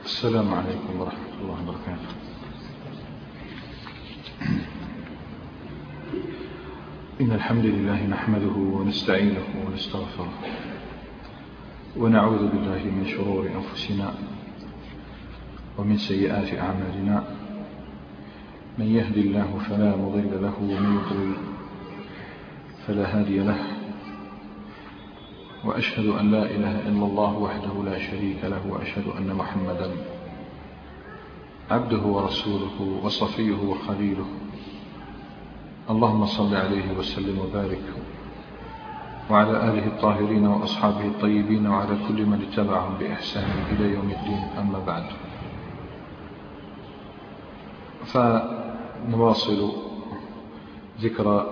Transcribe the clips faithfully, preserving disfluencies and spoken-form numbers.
السلام عليكم ورحمة الله وبركاته. إن الحمد لله نحمده ونستعينه ونستغفره ونعوذ بالله من شرور أنفسنا ومن سيئات أعمالنا. من يهدي الله فلا مضل له ومن يضلل فلا هادي له، وأشهد أن لا إله إلا الله وحده لا شريك له، وأشهد أن محمدا عبده ورسوله وصفيه وخليله. اللهم صل عليه وسلم وبارك وعلى آله الطاهرين وأصحابه الطيبين وعلى كل من اتبعهم بإحسان إلى يوم الدين. أما بعد، فنواصل ذكر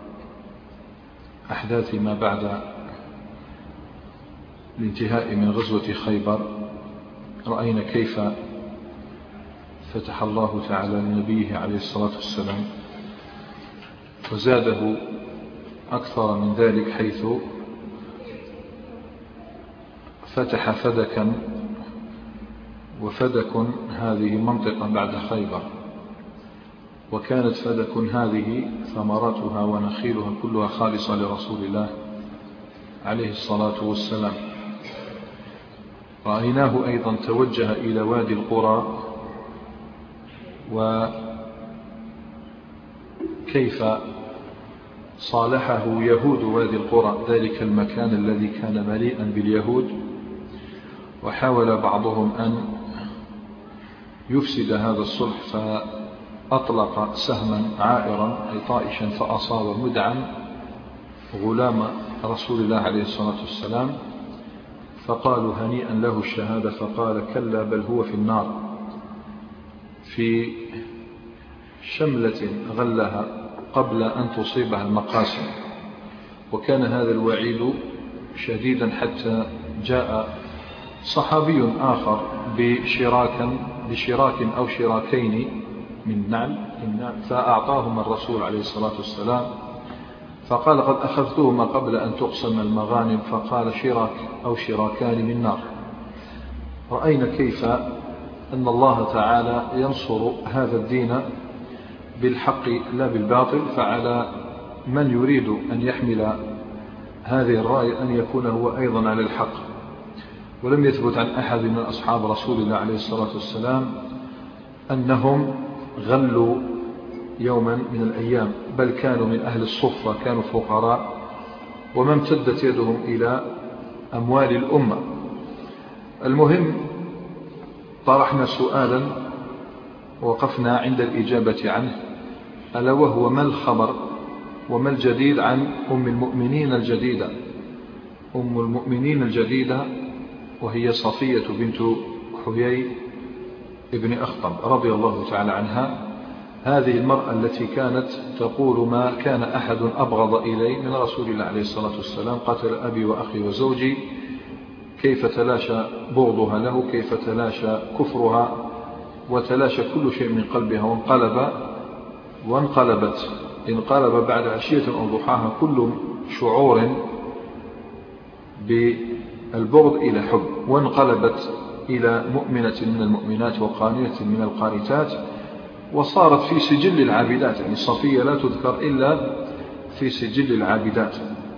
أحداث ما بعد الانتهاء من غزوة خيبر. رأينا كيف فتح الله تعالى لنبيه عليه الصلاة والسلام وزاده أكثر من ذلك، حيث فتح فدكا، وفدك هذه منطقة بعد خيبر، وكانت فدك هذه ثمرتها ونخيلها كلها خالصة لرسول الله عليه الصلاة والسلام. رأيناه أيضا توجه إلى وادي القرى، وكيف صالحه يهود وادي القرى، ذلك المكان الذي كان مليئا باليهود، وحاول بعضهم أن يفسد هذا الصلح، فأطلق سهما عائرا أي طائشا فأصاب مدعا غلام رسول الله عليه الصلاة والسلام، فقالوا هنيئا له الشهادة، فقال كلا بل هو في النار، في شملة غلها قبل أن تصيبها المقاسم. وكان هذا الوعيد شديدا حتى جاء صحابي آخر بشراك بشراك أو شراكين من نعل، فأعطاهما الرسول عليه الصلاة والسلام، فقال قد أخذتهما قبل أن تقسم المغانم، فقال شراك أو شراكان من نار. رأينا كيف أن الله تعالى ينصر هذا الدين بالحق لا بالباطل، فعلى من يريد أن يحمل هذه الرأي أن يكون هو أيضا على الحق. ولم يثبت عن أحد من أصحاب رسول الله عليه الصلاة والسلام أنهم غلوا يوما من الأيام، بل كانوا من أهل الصفة، كانوا فقراء وما امتدت يدهم إلى أموال الأمة. المهم، طرحنا سؤالا وقفنا عند الإجابة عنه، ألا وهو ما الخبر وما الجديد عن أم المؤمنين الجديدة. أم المؤمنين الجديدة وهي صفية بنت حيي ابن أخطب رضي الله تعالى عنها. هذه المرأة التي كانت تقول ما كان أحد أبغض إلي من رسول الله عليه الصلاة والسلام، قتل أبي وأخي وزوجي. كيف تلاشى بغضها له، كيف تلاشى كفرها، وتلاشى كل شيء من قلبها، وانقلب وانقلبت انقلب بعد عشية أو ضحاها كل شعور بالبغض إلى حب، وانقلبت إلى مؤمنة من المؤمنات وقانية من القانتات، وصارت في سجل العابدات. يعني صفية لا تذكر إلا في سجل العابدات.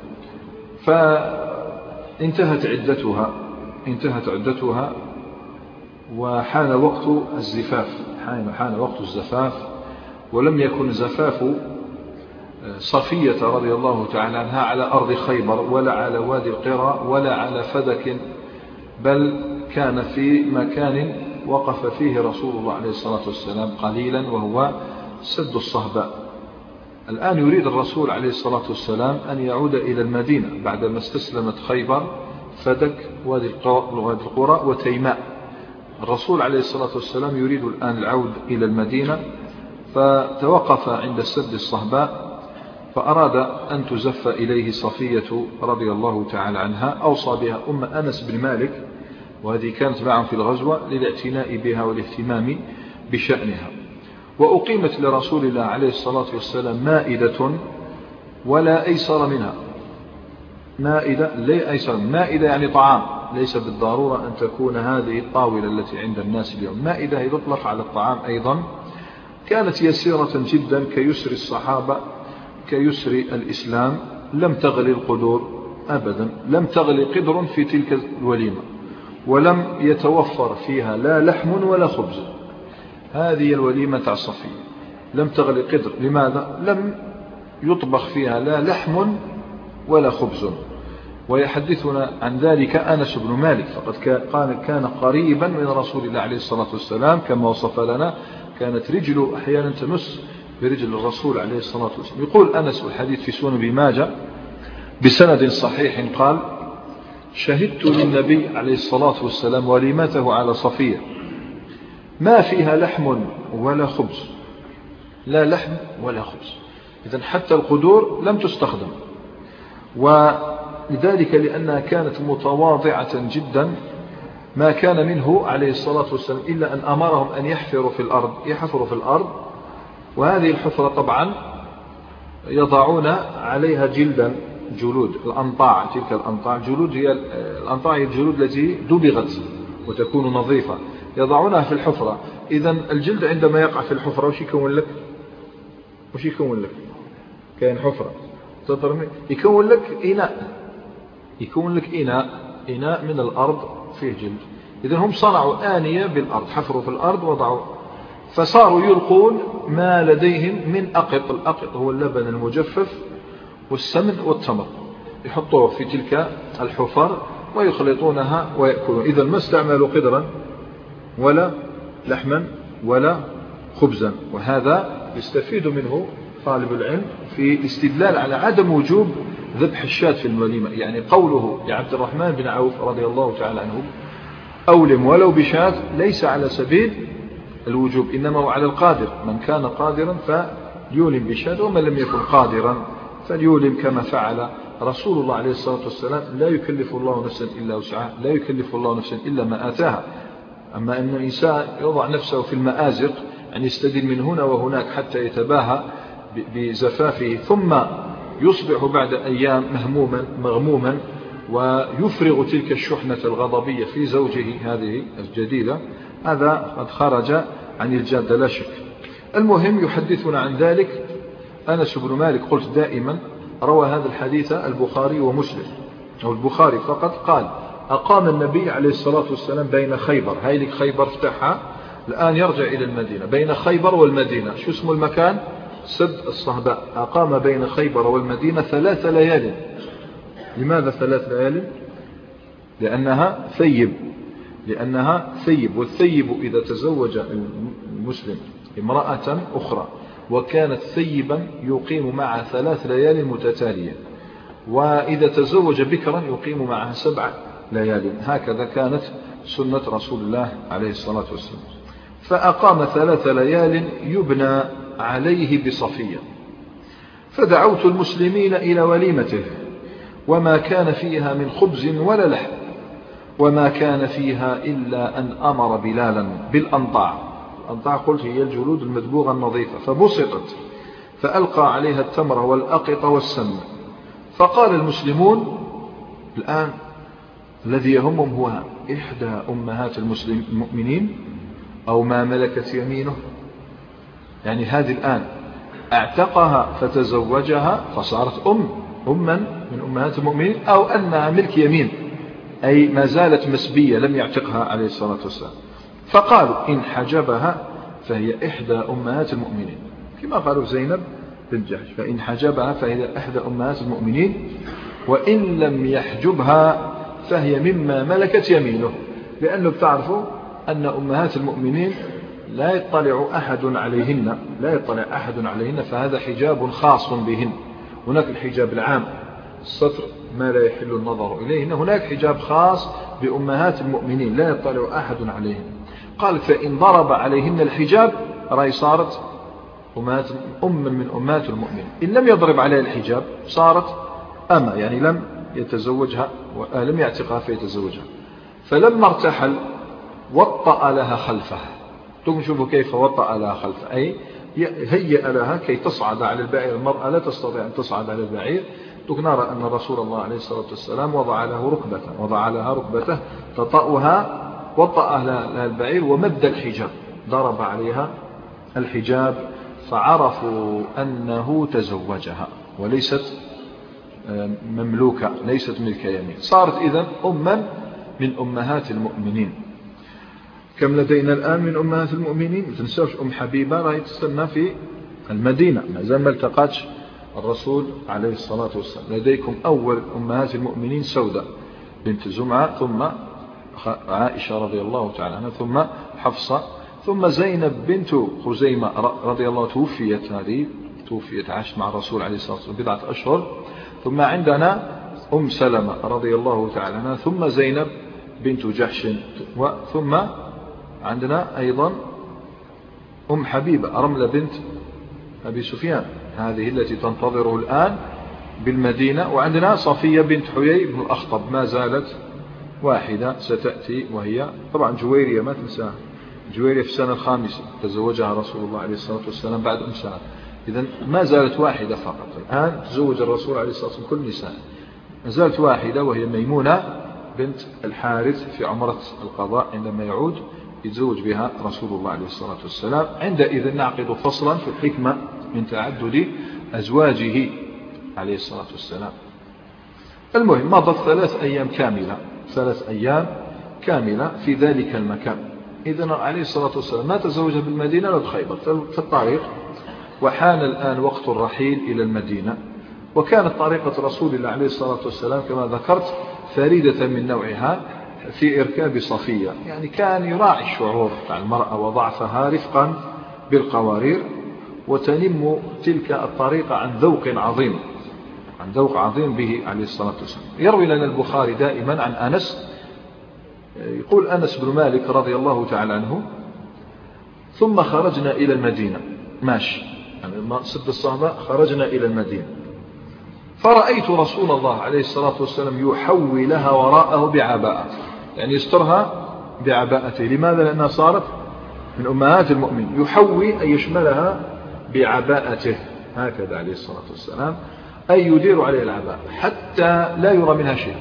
فانتهت عدتها انتهت عدتها وحان وقت الزفاف حان وقت الزفاف ولم يكن زفاف صفية رضي الله تعالى عنها على أرض خيبر، ولا على وادي القرى، ولا على فدك، بل كان في مكان وقف فيه رسول الله عليه الصلاة والسلام قليلا، وهو سد الصهباء. الآن يريد الرسول عليه الصلاة والسلام أن يعود إلى المدينة بعدما استسلمت خيبر، فدك، وادي القرى وتيماء. الرسول عليه الصلاة والسلام يريد الآن العود إلى المدينة، فتوقف عند سد الصهباء، فأراد أن تزف إليه صفية رضي الله تعالى عنها. أوصى بها أم أنس بن مالك، وهذه كانت معه في الغزوة، للاعتناء بها والاهتمام بشأنها. وأقيمت لرسول الله عليه الصلاة والسلام مائدة ولا أيسر منها. مائدة لا أيسر، مائدة يعني طعام، ليس بالضرورة أن تكون هذه الطاولة التي عند الناس اليوم. مائدة يطلق على الطعام أيضا، كانت يسيرة جدا كيسر الصحابة كيسر الإسلام، لم تغلي القدور أبدا، لم تغلي قدر في تلك الوليمة، ولم يتوفر فيها لا لحم ولا خبز. هذه الوليمة تاع صفية لم تغلي قدر. لماذا؟ لم يطبخ فيها لا لحم ولا خبز. ويحدثنا عن ذلك أنس بن مالك، فقد كان كان قريبا من رسول الله عليه الصلاة والسلام كما وصف لنا، كانت رجله أحيانا تمس برجل الرسول عليه الصلاة والسلام. يقول أنس والحديث في سنن ابن ماجه بسند صحيح قال: شهدت للنبي عليه الصلاة والسلام وليمته على صفية ما فيها لحم ولا خبز، لا لحم ولا خبز. إذن حتى القدور لم تستخدم، ولذلك لأنها كانت متواضعة جدا ما كان منه عليه الصلاة والسلام إلا أن أمرهم أن يحفروا في الأرض يحفروا في الأرض وهذه الحفرة طبعا يضعون عليها جلدا جلود الأنطاع. تلك الأنطاع جلود هي الأنطاع هي الجلود التي دبغت وتكون نظيفة، يضعونها في الحفرة. إذن الجلد عندما يقع في الحفرة وش يكون لك؟ وش يكون لك؟ كاين حفرة يكون لك إناء، يكون لك إناء إناء من الأرض فيه جلد. إذن هم صنعوا آنية بالأرض، حفروا في الأرض وضعوا، فصاروا يلقون ما لديهم من أقط. الأقط هو اللبن المجفف والسمن والتمر، يحطوه في تلك الحفر ويخلطونها ويأكلون. إذن ما استعملوا قدرا ولا لحما ولا خبزا. وهذا يستفيد منه طالب العلم في الاستدلال على عدم وجوب ذبح الشاة في الوليمة. يعني قوله لعبد الرحمن بن عوف رضي الله تعالى عنه أولم ولو بشاة ليس على سبيل الوجوب، إنما هو على القادر، من كان قادرا فليولم بشاة، ومن لم يكن قادرا فليولم كما فعل رسول الله عليه الصلاة والسلام. لا يكلف الله نفسا إلا وسعها، لا يكلف الله نفسا إلا ما آتاها. أما أن الإنسان يضع نفسه في المآزق أن يستدل من هنا وهناك حتى يتباهى بزفافه، ثم يصبح بعد أيام مهموما مغموما ويفرغ تلك الشحنة الغضبية في زوجه هذه الجديدة، هذا قد خرج عن الجادة لا شك. المهم يحدثنا عن ذلك أنس بن مالك، قلت دائما روى هذا الحديث البخاري ومسلم، أو البخاري فقط، قال: أقام النبي عليه الصلاة والسلام بين خيبر، هاي لك خيبر فتحها الآن يرجع إلى المدينة، بين خيبر والمدينة شو اسم المكان؟ سد الصهباء. أقام بين خيبر والمدينة ثلاث ليال. لماذا ثلاث ليال؟ لأنها ثيب، لأنها ثيب، والثيب إذا تزوج المسلم امرأة أخرى وكانت ثيبا يقيم معها ثلاث ليال متتالية، وإذا تزوج بكرا يقيم معها سبع ليال. هكذا كانت سنة رسول الله عليه الصلاة والسلام. فأقام ثلاث ليال يبنى عليه بصفية، فدعوت المسلمين إلى وليمته، وما كان فيها من خبز ولا لحم، وما كان فيها إلا أن أمر بلالا بالأنطاع. الأنطاع قلت هي الجلود المدبوغة النظيفة، فبسطت فألقى عليها التمر والأقط والسمن. فقال المسلمون الآن الذي يهمهم هو إحدى أمهات المؤمنين أو ما ملكت يمينه، يعني هذه الآن اعتقها فتزوجها فصارت أم أما من أمهات المؤمنين، أو أنها ملك يمين أي ما زالت مسبية لم يعتقها عليه الصلاة والسلام. فقالوا إن حجبها فهي إحدى أمهات المؤمنين، كما قالوا زينب بنت جحش، فإن حجبها فهي إحدى أمهات المؤمنين، وإن لم يحجبها فهي مما ملكت يمينه. لأنه بتعرفوا أن أمهات المؤمنين لا يطلع أحد عليهن، لا يطلع أحد عليهن، فهذا حجاب خاص بهن. هناك الحجاب العام الستر ما لا يحل النظر إليهن، هناك حجاب خاص بأمهات المؤمنين لا يطلع أحد عليهن. قال فإن ضرب عليهن الحجاب رأي صارت أمهات أم من أمهات المؤمنين، إن لم يضرب عليها الحجاب صارت أما، يعني لم يتزوجها ولم يعتقها فيتزوجها. فلما ارتحل وطأ لها خلفه. ثم شوفوا كيف وطأ لها خلفه، أي هيأ لها كي تصعد على البعير. المرأة لا تستطيع أن تصعد على البعير دوك نرى أن رسول الله عليه الصلاة والسلام وضع له ركبته وضع لها ركبته تطأها وطأ لها البعير ومد الحجاب ضرب عليها الحجاب فعرفوا أنه تزوجها وليست مملوكة ليست ملك يمين. صارت إذن أما من أمهات المؤمنين. كم لدينا الآن من أمهات المؤمنين؟ ما تنسوش أم حبيبة راهي تستنى في المدينة ما زال ما التقتش الرسول عليه الصلاة والسلام. لديكم أول أمهات المؤمنين سودة بنت زمعة ثم عائشة رضي الله تعالى عنها ثم حفصة ثم زينب بنت خزيمة رضي الله توفيت هذه توفيت عاشت مع الرسول عليه الصلاة والسلام بضعة أشهر. ثم عندنا أم سلمة رضي الله تعالى عنها ثم زينب بنت جحش ثم عندنا أيضا أم حبيبة رملة بنت أبي سفيان هذه التي تنتظره الآن بالمدينة. وعندنا صفية بنت حيي بن الأخطب ما زالت واحدة ستأتي وهي طبعا جويرية ما تنساها جويرية في السنة الخامسة تزوجها رسول الله عليه الصلاة والسلام بعد أم سلمة. إذن ما زالت واحدة فقط. الآن تزوج الرسول عليه الصلاة والسلام كل نساء ما زالت واحدة وهي ميمونة بنت الحارث في عمرة القضاء عندما يعود يتزوج بها رسول الله عليه الصلاة والسلام. عندئذ نعقد فصلا في الحكمة من تعدد أزواجه عليه الصلاة والسلام. المهم مضت ثلاث أيام كاملة ثلاث أيام كاملة في ذلك المكان. إذن عليه الصلاة والسلام ما تزوج بالمدينة ولا بخيبر في الطريق. وحان الآن وقت الرحيل إلى المدينة. وكانت طريقة رسول الله عليه الصلاة والسلام كما ذكرت فريدة من نوعها في إركاب صفية يعني كان يراعي الشعور مع المرأة وضعفها رفقا بالقوارير وتنم تلك الطريقة عن ذوق عظيم عن ذوق عظيم به عليه الصلاة والسلام. يروي لنا البخاري دائما عن أنس يقول أنس بن مالك رضي الله تعالى عنه ثم خرجنا إلى المدينة ماشي يعني سد الصحابة خرجنا إلى المدينة فرأيت رسول الله عليه الصلاة والسلام يحوي لها وراءه بعباءته يعني يسترها بعباءته. لماذا؟ لأنها صارت من أمهات المؤمنين. يحوي أن يشملها بعباءته هكذا عليه الصلاة والسلام أي يدير عليه العباء حتى لا يرى منها شيء.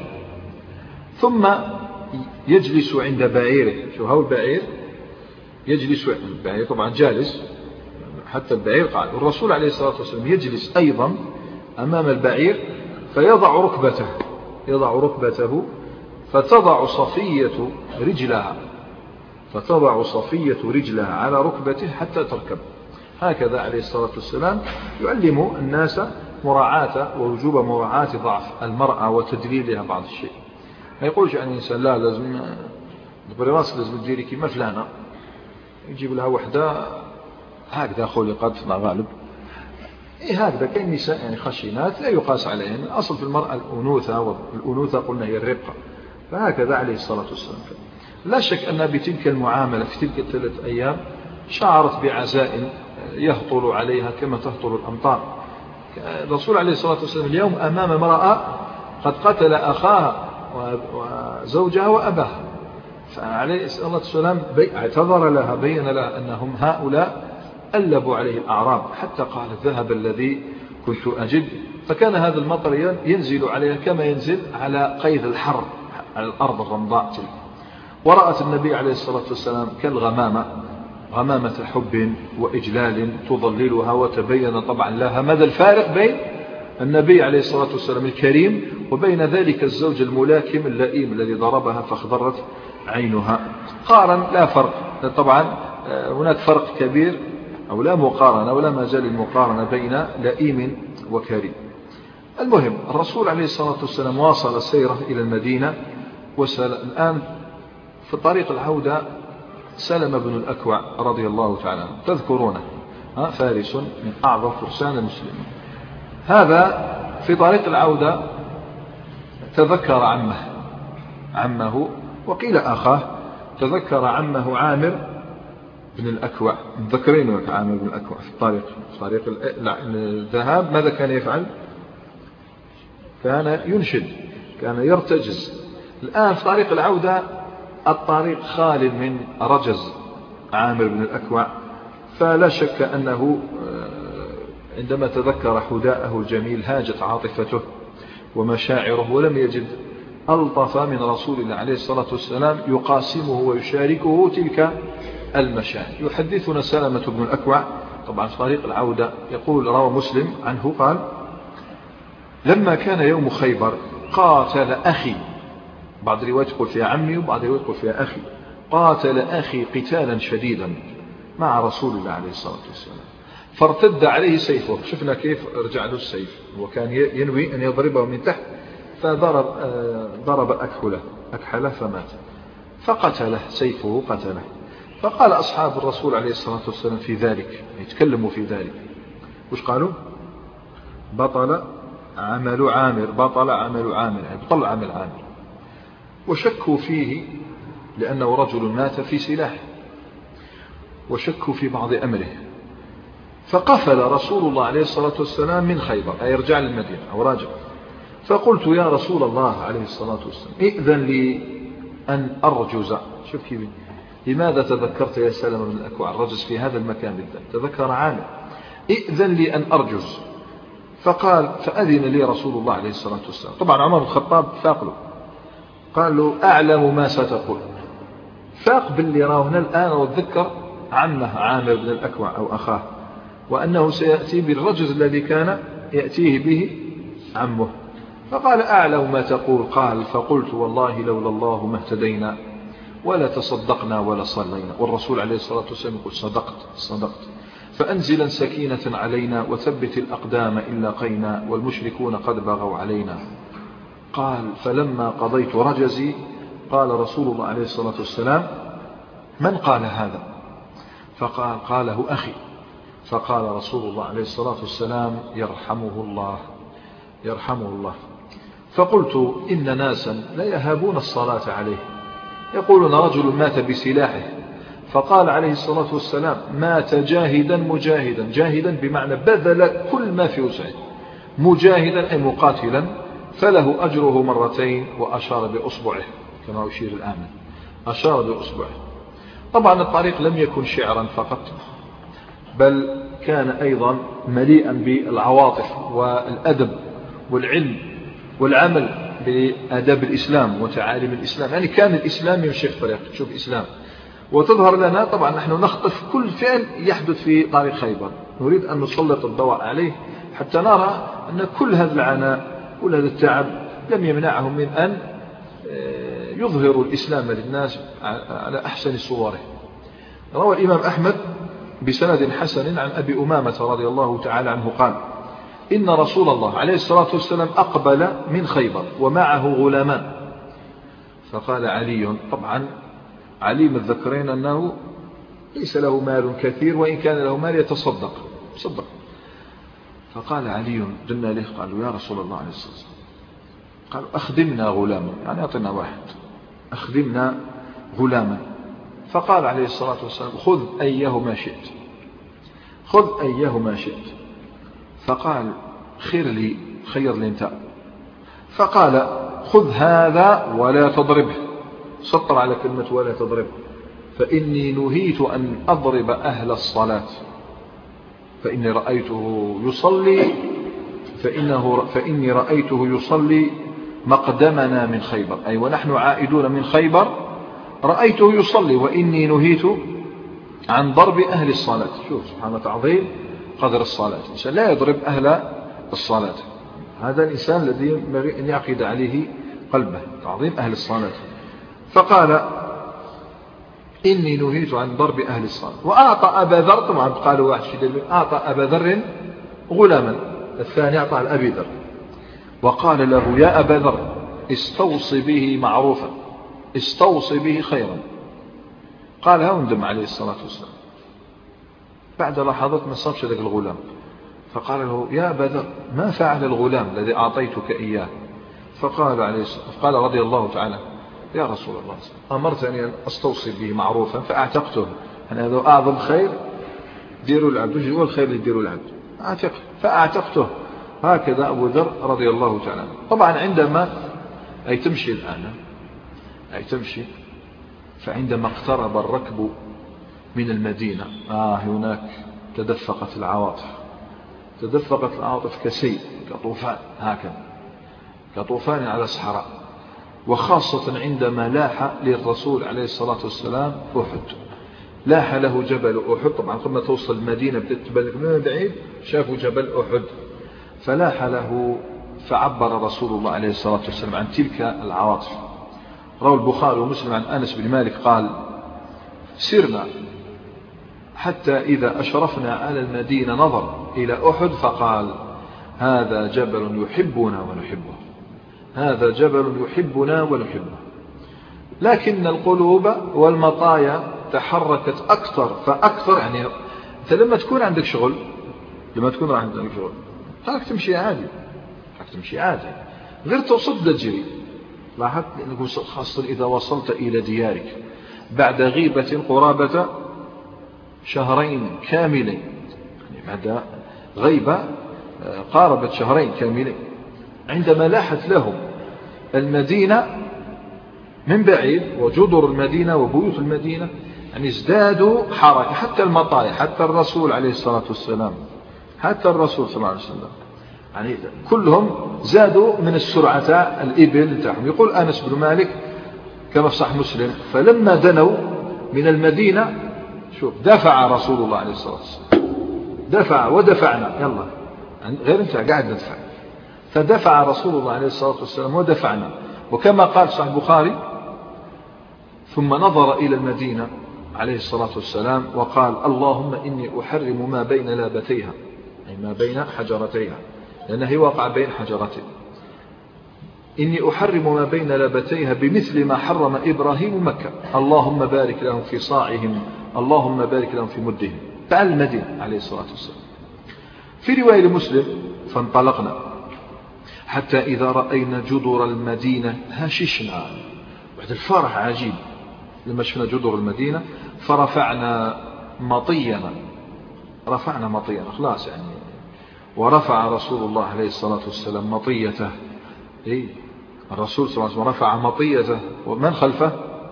ثم يجلس عند بعيره. شو هو البعير يجلس عند البعير طبعا جالس حتى البعير قاعد. والرسول عليه الصلاة والسلام يجلس أيضا أمام البعير فيضع ركبته يضع ركبته فتضع صفية رجلها فتضع صفية رجلها على ركبته حتى تركب. هكذا عليه الصلاة والسلام يعلم الناس مراعاة ووجوب مراعاة ضعف المرأة وتدليلها بعض الشيء. ما يقولش عن الإنسان لا لازم دبري راسك لازم تديري كيما فلانة يجيب لها وحدة هكذا خلقت مع غالب إيه هكذا. كاين نساء يعني خشينات لا يقاس عليهن. الأصل في المرأة الأنوثة والأنوثة قلنا هي الرقة. فهكذا عليه الصلاة والسلام. لا شك أن بتلك المعاملة في تلك الثلاث أيام شعرت بعزاء يهطل عليها كما تهطل الأمطار. الرسول عليه الصلاة والسلام اليوم أمام امرأة قد قتل أخاها وزوجها وأباها فعليه الصلاة والسلام اعتذر لها بين لها أنهم هؤلاء ألبوا عليه الأعراب حتى قال الذهب الذي كنت أجد. فكان هذا المطر ينزل عليها كما ينزل على قيد الحر على الأرض الرمضاء. ورأت النبي عليه الصلاة والسلام كالغمامة غمامة حب وإجلال تظللها. وتبين طبعا لها مدى الفارق بين النبي عليه الصلاة والسلام الكريم وبين ذلك الزوج الملاكم اللئيم الذي ضربها فاخضرت عينها. قارن لا فرق طبعا هناك فرق كبير أو لا مقارنة ولا ما زال المقارنة بين لئيم وكريم. المهم الرسول عليه الصلاة والسلام واصل سيره إلى المدينة. والآن في طريق العودة سلم بن الأكوع رضي الله تعالى عنه تذكرونه فارس من أعظم فرسان المسلمين. هذا في طريق العودة تذكر عمه عمه وقيل أخاه. تذكر عمه عامر بن الأكوع. مذكرينه عامر بن الأكوع في الطريق في طريق الذهاب ماذا كان يفعل؟ كان ينشد كان يرتجز. الآن في طريق العودة الطريق خال من رجز عامر بن الأكوع. فلا شك أنه عندما تذكر حداءه الجميل هاجت عاطفته ومشاعره، ولم يجد ألطف من رسول الله عليه الصلاة والسلام يقاسمه ويشاركه تلك المشاعر. يحدثنا سلمة بن الأكوع طبعا في طريق العودة يقول روى مسلم عنه قال: لما كان يوم خيبر قاتل أخي، بعض روايات يقول فيها عمي وبعض روايات يقول فيها أخي، قاتل أخي قتالا شديدا مع رسول الله عليه الصلاة والسلام، فارتد عليه سيفه. شفنا كيف رجع له السيف، وكان ينوي أن يضربه من تحت، فضرب ضرب أكحله أكحله فمات، فقتله سيفه قتله. فقال أصحاب الرسول عليه الصلاة والسلام في ذلك، يتكلموا في ذلك، وش قالوا؟ بطل عمل عامر، بطل عمل عامر، يعني بطل عمل عامر. وشكوا فيه لأنه رجل مات في سلاح، وشكوا في بعض أمره. فقفل رسول الله عليه الصلاة والسلام من خيبر، أي يرجع للمدينة أو راجع. فقلت: يا رسول الله عليه الصلاة والسلام ائذن لي أن أرجز. شوف كيف، لماذا تذكرت يا سلمة بن الأكوع الرجز في هذا المكان بالذات؟ تذكر عامر. ائذن لي أن أرجز. فقال: فأذن لي رسول الله عليه الصلاة والسلام. طبعا عمر بن الخطاب فاق له، قال له: أعلم ما ستقول. فاق باللي راه هنا الآن وتذكر عمه عامر بن الأكوع أو أخاه، وأنه سيأتي بالرجز الذي كان يأتيه به عمه. فقال: أعلم ما تقول. قال: فقلت: والله لولا الله ما اهتدينا ولا تصدقنا ولا صلينا. والرسول عليه الصلاة والسلام يقول: صدقت صدقت. فأنزلا سكينة علينا وثبت الأقدام إن لاقينا والمشركون قد بغوا علينا. قال: فلما قضيت رجزي قال رسول الله عليه الصلاة والسلام: من قال هذا؟ فقال: قاله أخي. فقال رسول الله عليه الصلاة والسلام: يرحمه الله يرحمه الله. فقلت: إن ناسا لا يهابون الصلاة عليه، يقولون رجل مات بسلاحه. فقال عليه الصلاة والسلام: مات جاهدا مجاهدا، جاهدا بمعنى بذل كل ما في وسعه، مجاهدا أي مقاتلا، فله أجره مرتين. وأشار بأصبعه كما أشير الآن، أشار بأصبعه. طبعا الطريق لم يكن شعرا فقط، بل كان أيضا مليئا بالعواطف والأدب والعلم والعمل بآداب الإسلام وتعاليم الإسلام. يعني كان الإسلام يمشي في طريق، تشوف إسلام. وتظهر لنا طبعا نحن نخطف كل فعل يحدث في طريق خيبر، نريد أن نسلط الضوء عليه حتى نرى أن كل هذا العناء كل هذا التعب لم يمنعهم من أن يظهروا الإسلام للناس على أحسن صوره. روى الإمام أحمد بسند حسن عن أبي أمامة رضي الله تعالى عنه قال: إن رسول الله عليه الصلاة والسلام أقبل من خيبر ومعه غلامان. فقال علي، طبعا علي متذكرين أنه ليس له مال كثير، وإن كان له مال يتصدق صدق. فقال علي قلنا له، قالوا: يا رسول الله عليه الصلاة والسلام، قالوا: أخدمنا غلاما، يعني أعطنا واحد، أخدمنا غلاما. فقال عليه الصلاة والسلام: خذ أيهما شئت، خذ أيهما شئت. فقال: خير لي، خير لي انت. فقال: خذ هذا ولا تضربه، سطر على كلمة ولا تضربه، فإني نهيت أن أضرب أهل الصلاة، فإني رأيته يصلي فإنه فإني رأيته يصلي مقدمنا من خيبر، أي ونحن عائدون من خيبر رأيته يصلي، وإني نهيت عن ضرب أهل الصلاة. شوف سبحانه تعظيم قدر الصلاة، الإنسان لا يضرب أهل الصلاة، هذا الإنسان الذي ينبغي أن يعقد عليه قلبه، تعظيم أهل الصلاة. فقال: إني نهيت عن ضرب أهل الصلاة. وأعطى أبا ذر، طبعا قالوا واحد في دليل، أعطى أبا ذر غلاما، الثاني أعطى الأبي ذر، وقال له: يا أبا ذر استوصي به معروفا، استوصي به خيرا. قالها وندم عليه الصلاة والسلام. بعد لحظات ما صابش ذلك الغلام، فقال له: يا أبا ذر ما فعل الغلام الذي أعطيتك إياه؟ فقال عليه الصلاة قال رضي الله تعالى: يا رسول الله، أمرتني أن أستوصي به معروفا فأعتقته، يعني هذا أعظم خير ديروا العبد، وش هو الخير اللي ديروا العبد؟ أعتق، فأعتقته. هكذا أبو ذر رضي الله تعالى. طبعا عندما أي تمشي الآن أي تمشي فعندما اقترب الركب من المدينة آه هناك تدفقت العواطف، تدفقت العواطف كسيل كطوفان هكذا. كطوفان على الصحراء، وخاصة عندما لاح للرسول عليه الصلاة والسلام أحد، لاح له جبل أحد. طبعا قبل ما توصل المدينة بدأت تبلغ من بعيد شافوا جبل أحد، فلاح له، فعبر رسول الله عليه الصلاة والسلام عن تلك العواطف. روى البخاري ومسلم عن أنس بن مالك قال: سرنا حتى إذا أشرفنا على المدينة نظر إلى أحد فقال: هذا جبل يحبنا ونحبه، هذا جبل يحبنا ونحبه. لكن القلوب والمطايا تحركت أكثر فأكثر. يعني أنت لما تكون عندك شغل، لما تكون عندك شغل خلك تمشي عادي، خلك تمشي عادي، غير توصل تجري. لاحظت أنك خاصة إذا وصلت إلى ديارك بعد غيبة قرابة شهرين كاملين، يعني بعد غيبة قاربت شهرين كاملين، عندما لاحت لهم المدينة من بعيد وجدر المدينة وبيوت المدينة، يعني ازدادوا حركة. حتى المطايا، حتى الرسول عليه الصلاة والسلام، حتى الرسول صلى الله عليه وسلم، يعني كلهم زادوا من السرعة الإبل تاعهم. يقول أنس بن مالك كما في صحيح مسلم: فلما دنوا من المدينة، شوف، دفع رسول الله عليه الصلاة والسلام، دفع ودفعنا، يلا غير انت قاعد ندفع، فدفع رسول الله عليه الصلاة والسلام ودفعنا. وكما قال صحيح البخاري: ثم نظر إلى المدينة عليه الصلاة والسلام وقال: اللهم إني أحرم ما بين لابتيها، أي ما بين حجرتيها، لأنه هي واقع بين حجرتين. إني أحرم ما بين لابتيها بمثل ما حرم إبراهيم مكة، اللهم بارك لهم في صاعهم، اللهم بارك لهم في مدهم. فعل المدينة عليه الصلاة والسلام. في رواية لمسلم: فانطلقنا حتى إذا رأينا جدر المدينة هششنا. بعد الفرح عجيب لما شفنا جدر المدينة، فرفعنا مطينا، رفعنا مطينا خلاص يعني. ورفع رسول الله عليه الصلاة والسلام مطيته، إيه؟ الرسول صلى الله عليه وسلم رفع مطيته، ومن خلفه؟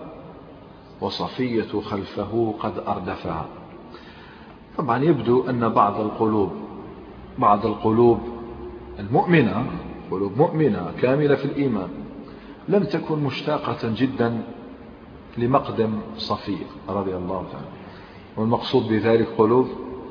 وصفية خلفه قد أردفها. طبعا يبدو أن بعض القلوب بعض القلوب المؤمنة، قلوب مؤمنة كاملة في الإيمان، لم تكن مشتاقة جدا لمقدم صفية رضي الله تعالى. والمقصود بذلك قلوب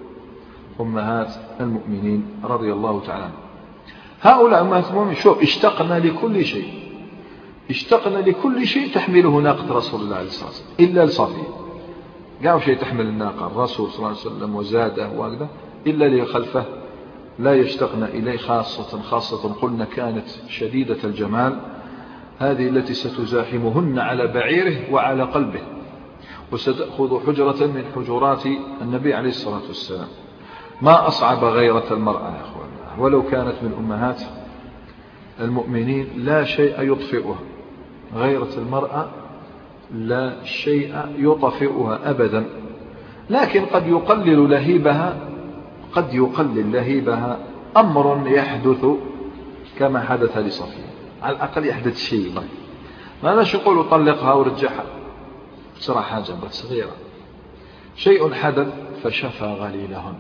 أمهات المؤمنين رضي الله تعالى. هؤلاء أمهات المؤمنين شوف اشتقنا لكل شيء، اشتقنا لكل شيء تحمله ناقة رسول الله عليه الصلاة والسلام إلا لصفية. قالوا شيء تحمل الناقة الرسول صلى الله عليه وسلم وزاده وهكذا، إلا اللي خلفه لا يشتقنا إليه. خاصة خاصة قلنا كانت شديدة الجمال، هذه التي ستزاحمهن على بعيره وعلى قلبه، وستأخذ حجرة من حجرات النبي عليه الصلاة والسلام. ما أصعب غيرة المرأة يا أخوان، ولو كانت من أمهات المؤمنين لا شيء يطفئها. غيرة المرأة لا شيء يطفئها أبدا. لكن قد يقلل لهيبها، قد يقلل لهيبها أمر يحدث كما حدث لصفية، على الأقل يحدث شيء. ما لاش يقول طلقها ورجعها، بصراحة حاجة صغيرة. شيء حدث فشفى غليلهن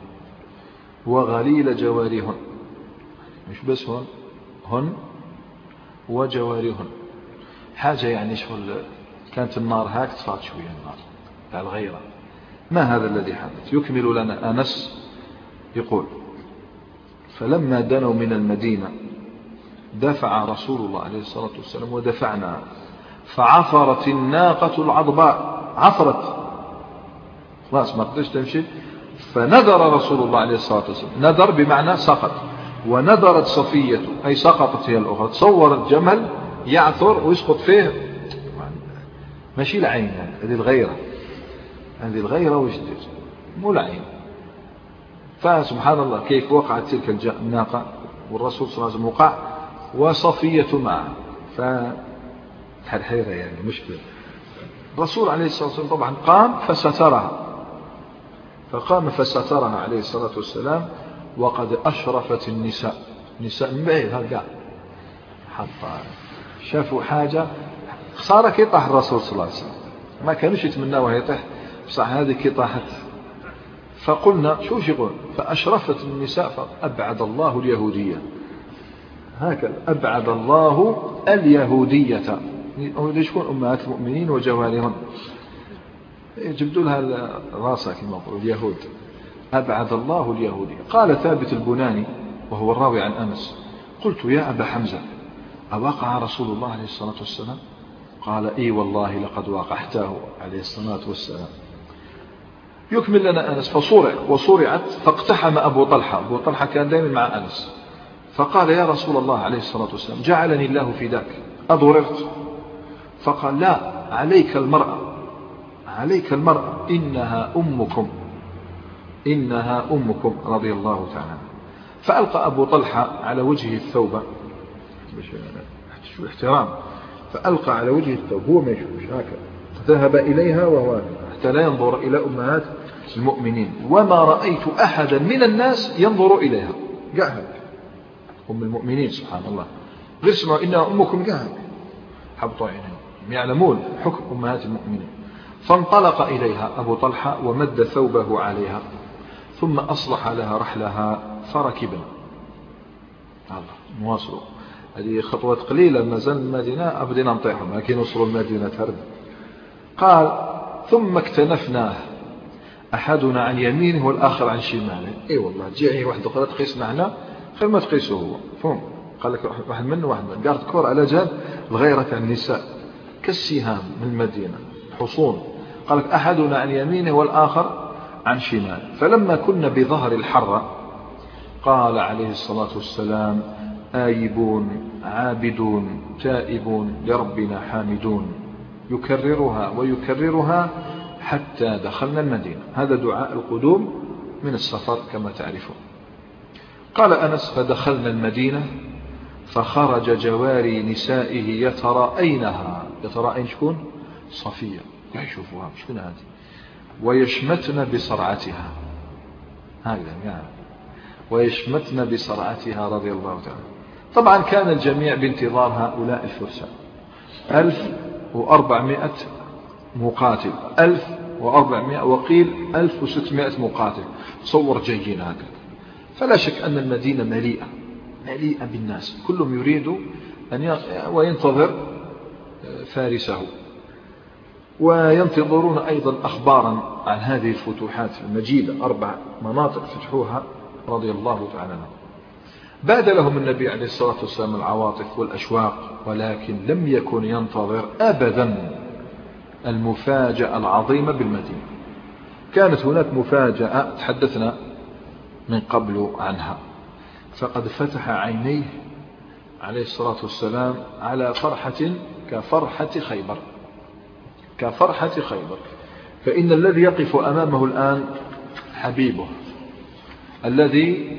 وغليل جوارهن، مش بس هن هن وجوارهن. حاجة يعني شغل كانت النار هاك تفات شوية النار على الغيرة. ما هذا الذي حدث؟ يكمل لنا أنس يقول: فلما دنوا من المدينة دفع رسول الله عليه الصلاة والسلام ودفعنا، فعثرت الناقة العضباء، عثرت خلاص ما قدرش تمشي. فنذر رسول الله عليه الصلاة والسلام، نذر بمعنى سقط، ونذرت صفية أي سقطت هي الأخرى. تصورت جمل يعثر ويسقط فيه، ماشي العين يعني. هذه الغيرة، هذه الغيرة وجدت مو العين. فسبحان الله كيف وقعت تلك الناقة والرسول صلى الله عليه وسلم وقع وصفية معه، فالحيرة يعني مشكلة. الرسول عليه الصلاة والسلام طبعا قام فسترها، فقام فسترها عليه الصلاة والسلام، وقد أشرفت النساء، نساء من بعيد هكذا حتى شافوا حاجة. خسارة كي طاح الرسول صلى الله عليه وسلم، ما كانوش يتمناوها يطيح، بصح هذه كي طاحت. فقلنا شو يقول؟ فأشرفت النساء فأبعد الله اليهودية. هكذا أبعد الله اليهودية. شكون أمهات المؤمنين وجوارهن جبدوا لها راسها كما يقولوا اليهود. أبعد الله اليهودية. قال ثابت البناني وهو الراوي عن أنس قلت يا أبا حمزة أوقع رسول الله عليه الصلاة والسلام؟ قال إي والله لقد واقحته عليه الصلاة والسلام. يكمل لنا أنس فصورع وصورعت فاقتحم أبو طلحة. أبو طلحة كان دائما مع أنس فقال يا رسول الله عليه الصلاة والسلام جعلني الله فداك أضررت؟ فقال لا عليك المرأة عليك المرأة إنها أمكم إنها أمكم رضي الله تعالى. فألقى أبو طلحة على وجهه الثوب احترام فألقى على وجهه الثوب هو ما يشوفش هكذا ذهب إليها وهو حتى لا ينظر إلى أمهات المؤمنين. وما رأيت أحدا من الناس ينظر إليها قاعد أم المؤمنين سبحان الله غير سمعوا إنها أمكم قاعد حبطوا عينهم يعلمون حكم أمهات المؤمنين. فانطلق إليها أبو طلحة ومد ثوبه عليها ثم أصلح لها رحلها فركبنا. الله نواصلوا هذه خطوات قليلة ما زال المدينة أبدنا نطيحهم لكن وصلوا المدينة ترد. قال ثم اكتنفناه أحدنا عن يمينه والآخر عن شماله. اي والله تجي واحد أخرى تقيس معنا خير ما تقيسه هو فهم. قال لك واحد منه واحد من قال كور على جال الغيرة عن النساء كالسهام من المدينة حصون. قال لك أحدنا عن يمينه والآخر عن شماله. فلما كنا بظهر الحرة قال عليه الصلاة والسلام آيبون عابدون تائبون لربنا حامدون يكررها ويكررها حتى دخلنا المدينة. هذا دعاء القدوم من السفر كما تعرفون. قال أنس فدخلنا المدينة فخرج جواري نسائه يتراءينها. يتراءين شكون؟ صفية لا يشوفوها شكون هذه ويشمتن بصرعتها هكذا يعني ويشمتن بصرعتها رضي الله تعالى. طبعا كان الجميع بانتظار هؤلاء الفرسان ألف وأربعمائة مقاتل ألف وأربعمائة وقيل ألف وستمائة مقاتل صور جيين هكذا. فلا شك أن المدينة مليئة مليئة بالناس كلهم يريد أن وينتظر فارسه وينتظرون أيضا أخبارا عن هذه الفتوحات المجيدة. أربع مناطق فتحوها رضي الله تعالى عنه. باد لهم النبي عليه الصلاة والسلام العواطف والأشواق ولكن لم يكن ينتظر أبدا المفاجأة العظيمة بالمدينة. كانت هناك مفاجأة تحدثنا من قبل عنها. فقد فتح عينيه عليه الصلاة والسلام على فرحة كفرحة خيبر كفرحة خيبر. فإن الذي يقف أمامه الآن حبيبه الذي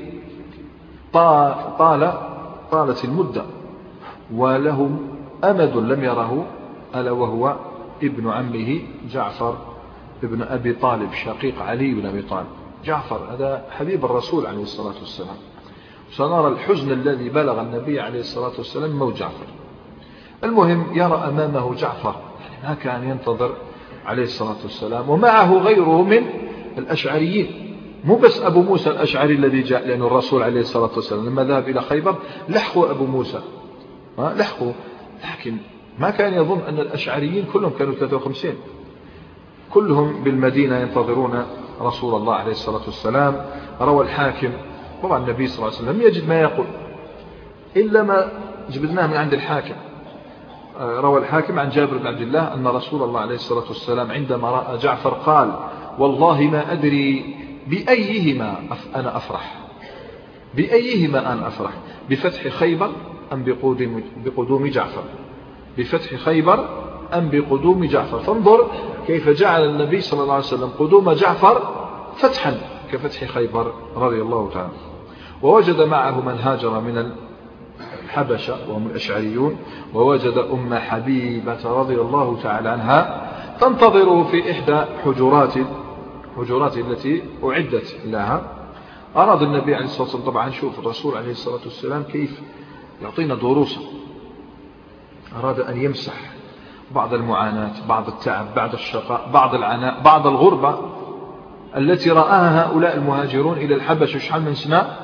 طال طالت المدة وله أمد لم يره ألا وهو ابن عمه جعفر ابن أبي طالب شقيق علي بن أبي طالب. جعفر هذا حبيب الرسول عليه الصلاة والسلام. سنرى الحزن الذي بلغ النبي عليه الصلاة والسلام موت جعفر. المهم يرى أمامه جعفر يعني ما كان ينتظر عليه الصلاة والسلام ومعه غيره من الأشعريين مو بس أبو موسى الأشعري الذي جاء لأن الرسول عليه الصلاة والسلام لما ذهب إلى خيبر لحقوا أبو موسى لحقوا لكن ما كان يظن أن الأشعريين كلهم كانوا ثلاثة وخمسين كلهم بالمدينة ينتظرون رسول الله عليه الصلاة والسلام. روى الحاكم طبعا النبي صلى الله عليه وسلم يجد ما يقول إلا ما جبدناه من عند الحاكم. روى الحاكم عن جابر بن عبد الله أن رسول الله عليه الصلاة والسلام عندما رأى جعفر قال والله ما أدري بأيهما أنا أفرح بأيهما أنا أفرح بفتح خيبر أم بقدوم, بقدوم جعفر بفتح خيبر أم بقدوم جعفر. فانظر كيف جعل النبي صلى الله عليه وسلم قدوم جعفر فتحا كفتح خيبر رضي الله تعالى. ووجد معه من هاجر من الحبشة وهم الأشعريون ووجد أم حبيبة رضي الله تعالى عنها تنتظره في إحدى حجرات حجرات التي أعدت لها. أراد النبي عليه الصلاة والسلام طبعا شوف الرسول عليه الصلاة والسلام كيف يعطينا دروسا. أراد أن يمسح بعض المعاناة بعض التعب بعض الشقاء بعض العناء بعض الغربة التي رآها هؤلاء المهاجرون إلى الحبشة شحال من سنة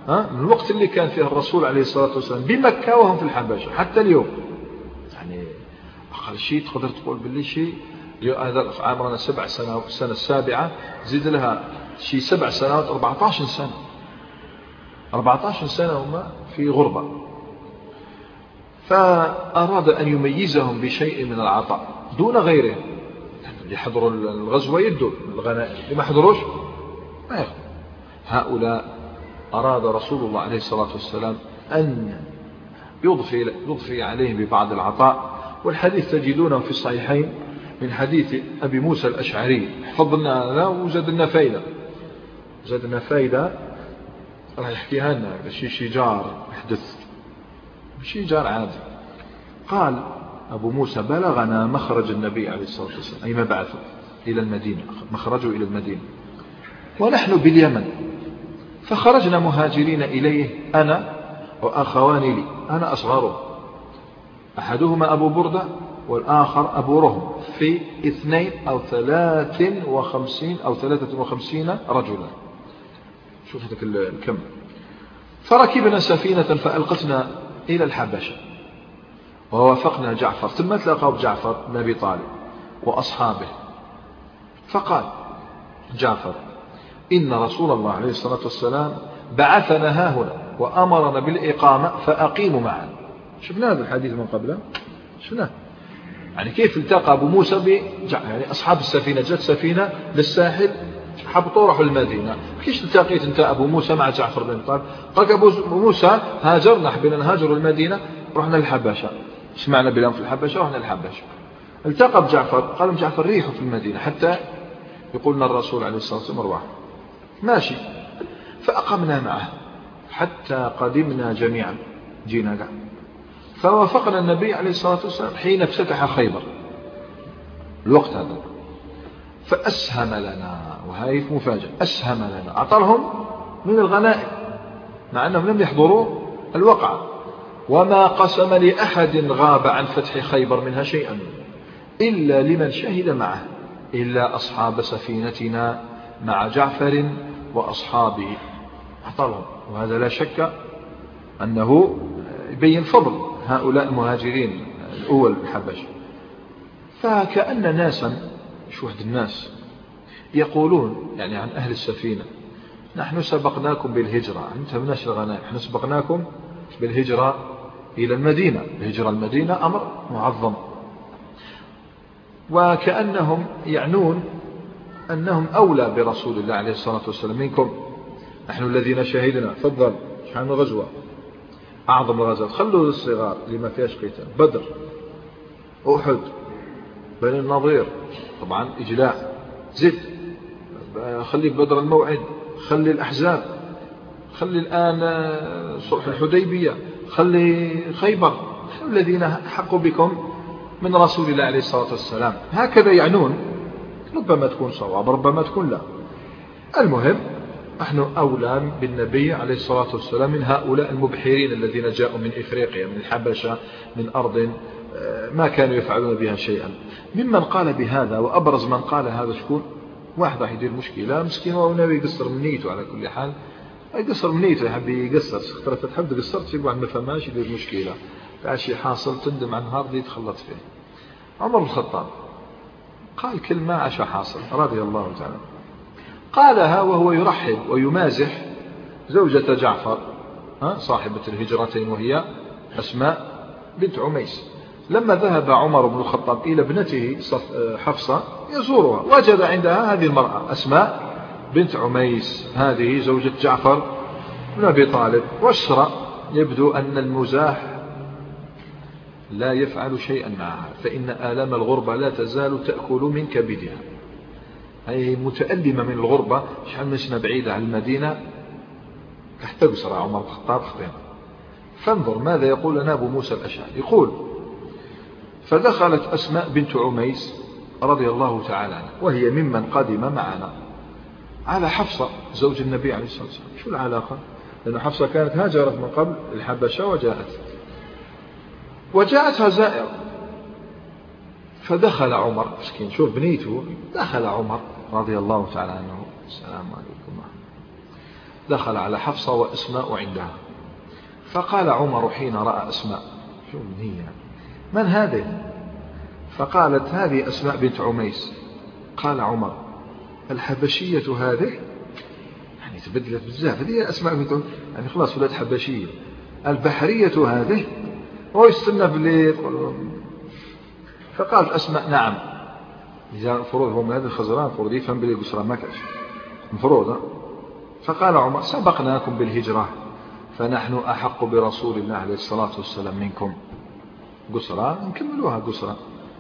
ها من الوقت اللي كان فيه الرسول عليه الصلاة والسلام بمكة وهم في الحبشة حتى اليوم. يعني أقل شيء تقدر تقول باللي شيء هذا عمرنا سبع سنوات، السنة السابعة زيد لها شيء سبع سنوات أربعة عشر سنة، أربعة عشر سنة هما في غربة. فأراد أن يميزهم بشيء من العطاء دون غيرهم. اللي حضروا الغزوة يدوا الغنائم، اللي ما حضروش ما يأخذ. هؤلاء أراد رسول الله عليه الصلاة والسلام أن يضفي, يضفي عليهم ببعض العطاء. والحديث تجدونه في الصحيحين من حديث أبي موسى الأشعري. حفظنا هذا وزادنا فايدة، زادنا فايدة راح يحكيها لنا شي شجار يحدث شجار عادي. قال أبو موسى بلغنا مخرج النبي عليه الصلاة والسلام أي مبعثه إلى المدينة، مخرجه إلى المدينة ونحن باليمن، فخرجنا مهاجرين إليه أنا وأخوان لي، أنا أصغره، أحدهما أبو بردة والآخر أبو رهم، في اثنين أو ثلاث وخمسين أو ثلاثة وخمسين رجلا. شوف هذاك الكم. فركبنا سفينة فألقتنا إلى الحبشة ووافقنا جعفر، ثم تلاقوا بجعفر بن أبي طالب وأصحابه. فقال جعفر إن رسول الله عليه الصلاة والسلام بعثنا ها هنا وأمرنا بالإقامة فأقيموا معنا. شفنا هذا الحديث من قبله، شفناه يعني كيف التقى أبو موسى بجعفر. يعني أصحاب السفينة جت سفينة للساحل حبطوا راحوا المدينة، كيش التقيت أنت أبو موسى مع جعفر بن طالب؟ قال أبو موسى هاجرنا حبينا نهاجر المدينة رحنا للحبشة، سمعنا بلام في الحبشة رحنا للحبشة. التقى بجعفر قال جعفر ريحوا في المدينة حتى يقولنا الرسول عليه الصلاة والسلام ارواح ماشي. فأقمنا معه حتى قدمنا جميعا، جينا قاعد. فوافقنا النبي عليه الصلاة والسلام حين افتتح خيبر الوقت هذا، فأسهم لنا، وهي مفاجأة، أسهم لنا أعطرهم من الغنائم مع أنهم لم يحضروا الوقعة، وما قسم لأحد غاب عن فتح خيبر منها شيئا إلا لمن شهد معه إلا أصحاب سفينتنا مع جعفر وأصحابه أعطرهم. وهذا لا شك أنه يبين فضل هؤلاء المهاجرين الأول الحبشة. فكأن ناسا شو واحد الناس يقولون يعني عن أهل السفينة نحن سبقناكم بالهجرة، أنت مناش الغنائم، نحن سبقناكم بالهجرة إلى المدينة. الهجرة المدينة أمر معظم. وكأنهم يعنون أنهم أولى برسول الله عليه الصلاة والسلام منكم، نحن الذين شهدنا. فضل شحال من غزوة، أعظم الغزوات، خلوا الصغار اللي ما فيهاش قتال، بدر، أحد، بني النضير، طبعا إجلاء، زد، خلي بدر الموعد، خلي الأحزاب، خلي الآن صلح الحديبية، خلي خيبر، الذين حقوا بكم من رسول الله عليه الصلاة والسلام. هكذا يعنون، ربما تكون صواب ربما تكون لا. المهم نحن أولى بالنبي عليه الصلاة والسلام من هؤلاء المبحرين الذين جاءوا من إفريقيا من الحبشة من أرض ما كانوا يفعلون بها شيئا. ممن قال بهذا وأبرز من قال هذا شكون؟ واحد راح يدير مشكلة مسكين وناوي يقصر من نيته، على كل حال يقصر من نيته، يحب يقصر خطرة تحب تقصر تيجي واحد ما فهماش يدير مشكلة فاشي حاصل تندم عن نهار دي تخلط فيه. عمر بن الخطاب قال كلمة عشا حاصل رضي الله تعالى، قالها وهو يرحب ويمازح زوجة جعفر صاحبة الهجرتين وهي أسماء بنت عميس. لما ذهب عمر بن الخطاب إلى ابنته حفصة يزورها وجد عندها هذه المرأة أسماء بنت عميس، هذه زوجة جعفر بن أبي طالب. واشرأ يبدو أن المزاح لا يفعل شيئا معها، فإن آلام الغربة لا تزال تأكل من كبدها، هي متألمة من الغربة، شحال من سنة بعيدة عن المدينة تحت قصر عمر بن الخطاب خطين. فانظر ماذا يقول لنا أبو موسى الأشعري، يقول فدخلت أسماء بنت عميس رضي الله تعالى عنها وهي ممن قدم معنا على حفصة زوج النبي عليه الصلاة والسلام. شو العلاقة؟ لأن حفصة كانت هاجرت من قبل الحبشة وجاءت وجاءتها زائرة. فدخل عمر مسكين شوف بنيته، دخل عمر رضي الله تعالى عنه السلام عليكم دخل على حفصة وأسماء عندها، فقال عمر حين رأى أسماء: شو هي من هذه؟ فقالت: هذه أسماء بنت عميس. قال عمر: الحبشية هذه؟ يعني تبدلت بزاف، هذه أسماء بنت عميس يعني خلاص ولاد حبشية. البحرية هذه؟ هو يستنى بالليل. فقالت أسماء: نعم. إذا فروض هم هذا الخزران فروض يفهم بالليل قسرة ما كاش مفروض. فقال عمر: سبقناكم بالهجرة فنحن أحق برسول الله عليه الصلاة والسلام منكم. قسرة نكملوها قسرة.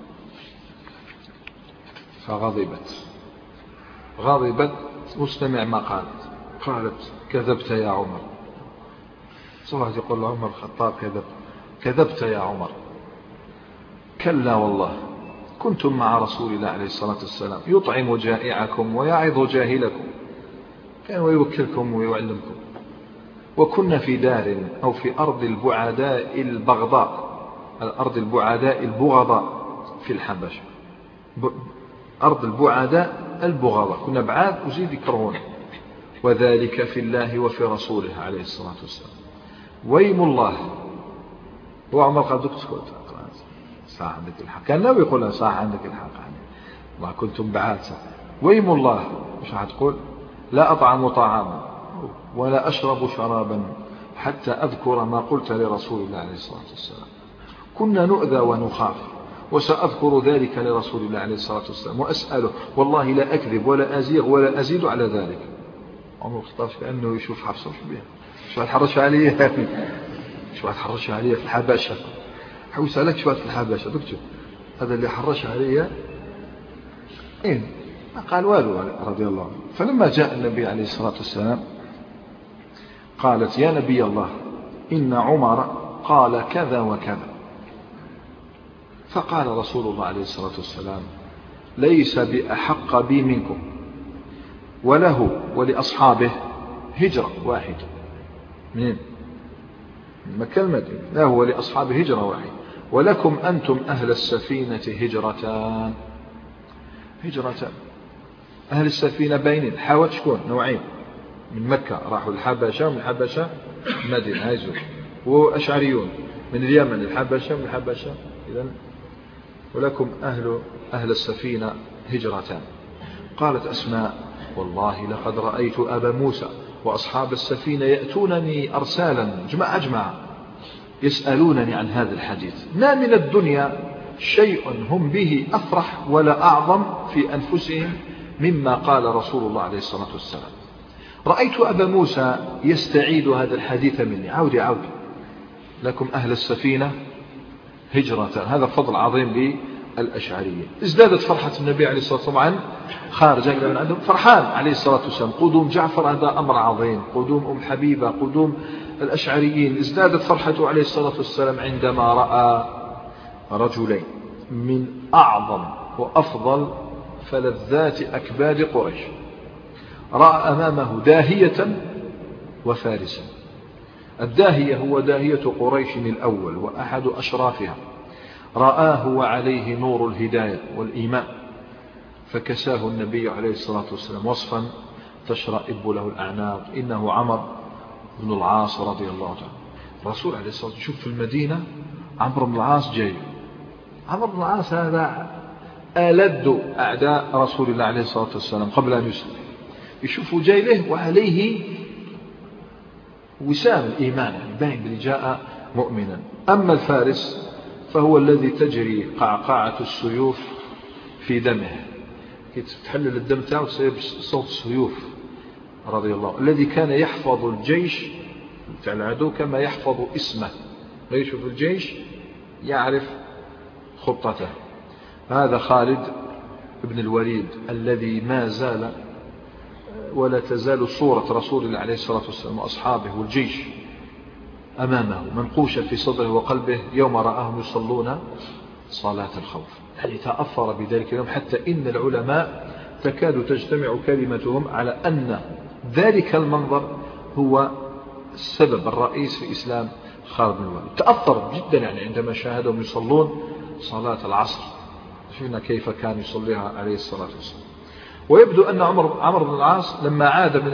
فغضبت غضبت مستمع ما قالت. قالت: كذبت يا عمر. صراحة يقول عمر الخطاب: كذب كذبت يا عمر. كلا والله كنتم مع رسول الله عليه الصلاة والسلام يطعم جائعكم ويعظ جاهلكم، كان ويوكلكم ويعلمكم، وكنا في دار أو في أرض البعداء البغضاء، الأرض البعداء البغضاء في الحبشة، أرض البعداء البغضاء، كنا بعاد وزيد يكرهون، وذلك في الله وفي رسوله عليه الصلاة والسلام. ويم الله. هو عمر قال: دوك تسكت صح عندك الحق، كان ناوي يقول صح عندك الحق يعني ما كنتم بعاد صح. ويم الله مش هتقول: لا أطعم طعاما ولا أشرب شرابا حتى أذكر ما قلت لرسول الله عليه الصلاة والسلام. كنا نؤذى ونخاف وسأذكر ذلك لرسول الله عليه الصلاة والسلام وأسأله، والله لا أكذب ولا أزيغ ولا أزيد على ذلك. عمر الخطاب كأنه يشوف حفصة شو بيها شو هتحرش عليه شو هتحرش عليه في الحبشة. حوس عليك شوات في الحبشة دكتور هذا اللي حرش عليه إيه ما قال والو رضي الله عنه. فلما جاء النبي عليه الصلاة والسلام قالت: يا نبي الله إن عمر قال كذا وكذا. فقال رسول الله عليه الصلاة والسلام: ليس بأحق بي منكم، وله ولأصحابه هجرة واحدة. من مكة المدينة له ولأصحابه هجرة واحدة، ولكم أنتم أهل السفينة هجرتان. هجرتان أهل السفينة بينين حاوت شكون نوعين، من مكة راحوا الحبشة ومن الحبشة المدينة هايزو، وأشعريون من اليمن الحبشة من الحبشة. إذن ولكم أهل, أهل السفينة هجرتان. قالت أسماء: والله لقد رأيت أبا موسى وأصحاب السفينة يأتونني أرسالا جمع أجمع يسألونني عن هذا الحديث، ما من الدنيا شيء هم به أفرح ولا أعظم في أنفسهم مما قال رسول الله عليه الصلاة والسلام. رأيت أبا موسى يستعيد هذا الحديث مني عودي عودي. لكم أهل السفينة هجرة، هذا فضل عظيم للأشعرية. ازدادت فرحة النبي عليه الصلاة والسلام عن خارج من عندهم، فرحان عليه الصلاة والسلام. قدوم جعفر هذا أمر عظيم، قدوم أم حبيبة، قدوم الأشعريين. ازدادت فرحته عليه الصلاة والسلام عندما رأى رجلين من أعظم وأفضل فلذات أكباد قريش. رأى أمامه داهية وفارسا. الداهية هو داهية قريش الأول وأحد أشرافها، رآه وعليه نور الهداية والإيمان، فكساه النبي عليه الصلاة والسلام وصفا تشرئب له الأعناق: إنه عمرو بن العاص رضي الله عنه. الرسول عليه الصلاة والسلام يشوف في المدينة عمرو بن العاص جاي. عمرو بن العاص هذا ألد أعداء رسول الله عليه الصلاة والسلام قبل أن يسلم، يشوفوا جاي له وعليه وسام الإيمان، يعني باين بلي جاء مؤمنا. أما الفارس فهو الذي تجري قعقاعة السيوف في دمه، تحلل الدم تاعه صوت السيوف رضي الله، الذي كان يحفظ الجيش تاع العدو كما يحفظ اسمه، يشوف الجيش يعرف خطته. هذا خالد بن الوليد الذي ما زال ولا تزال صورة رسول الله عليه الصلاة والسلام وأصحابه والجيش أمامه منقوشة في صدره وقلبه يوم رآهم يصلون صلاة الخوف، يعني تأثر بذلك اليوم، حتى إن العلماء تكاد تجتمع كلمتهم على أن ذلك المنظر هو السبب الرئيس في إسلام خالد بن الوليد. تأثر جدا يعني عندما شاهدهم يصلون صلاة العصر، شفنا كيف كان يصليها عليه الصلاة والسلام. ويبدو أن عمر عمرو بن العاص لما عاد من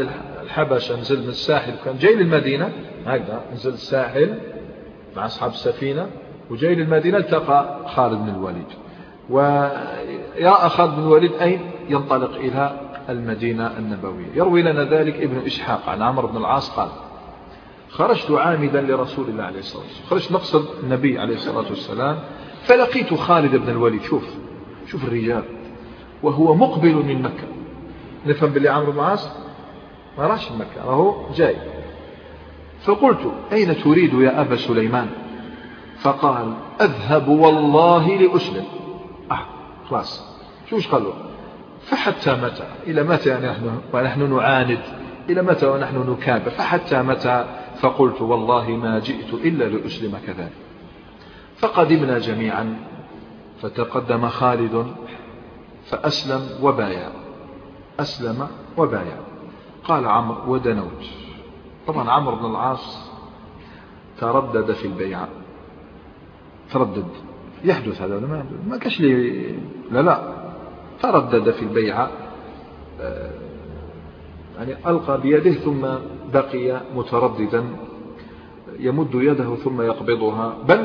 الحبشة نزل من الساحل كان جاي للمدينة هكذا نزل الساحل مع أصحاب السفينة وجاي للمدينة التقى خالد بن الوليد ويرى خالد بن الوليد أين ينطلق إلى المدينة النبوية. يروي لنا ذلك ابن إسحاق عن عمرو بن العاص قال خرجت عامدا لرسول الله عليه الصلاة والسلام خرجت نقصد النبي عليه الصلاة والسلام فلقيت خالد بن الوليد شوف شوف الرجال وهو مقبل من مكة. نفهم باللي عمرو بن العاص ما راش من مكة وهو جاي. فقلت أين تريد يا أبا سليمان؟ فقال أذهب والله لأسلم. آه خلاص شوش قالوا فحتى متى إلى متى نحن ونحن نعاند إلى متى ونحن نكابر فحتى متى؟ فقلت والله ما جئت إلا لأسلم كذلك. فقدمنا جميعا فتقدم خالد فأسلم وبايع أسلم وبايع. قال عمرو ودنوت. طبعا عمرو بن العاص تردد في البيعة تردد يحدث هذا ما ما كاش لي لا لا تردد في البيعة يعني ألقى بيده ثم بقي مترددا يمد يده ثم يقبضها بل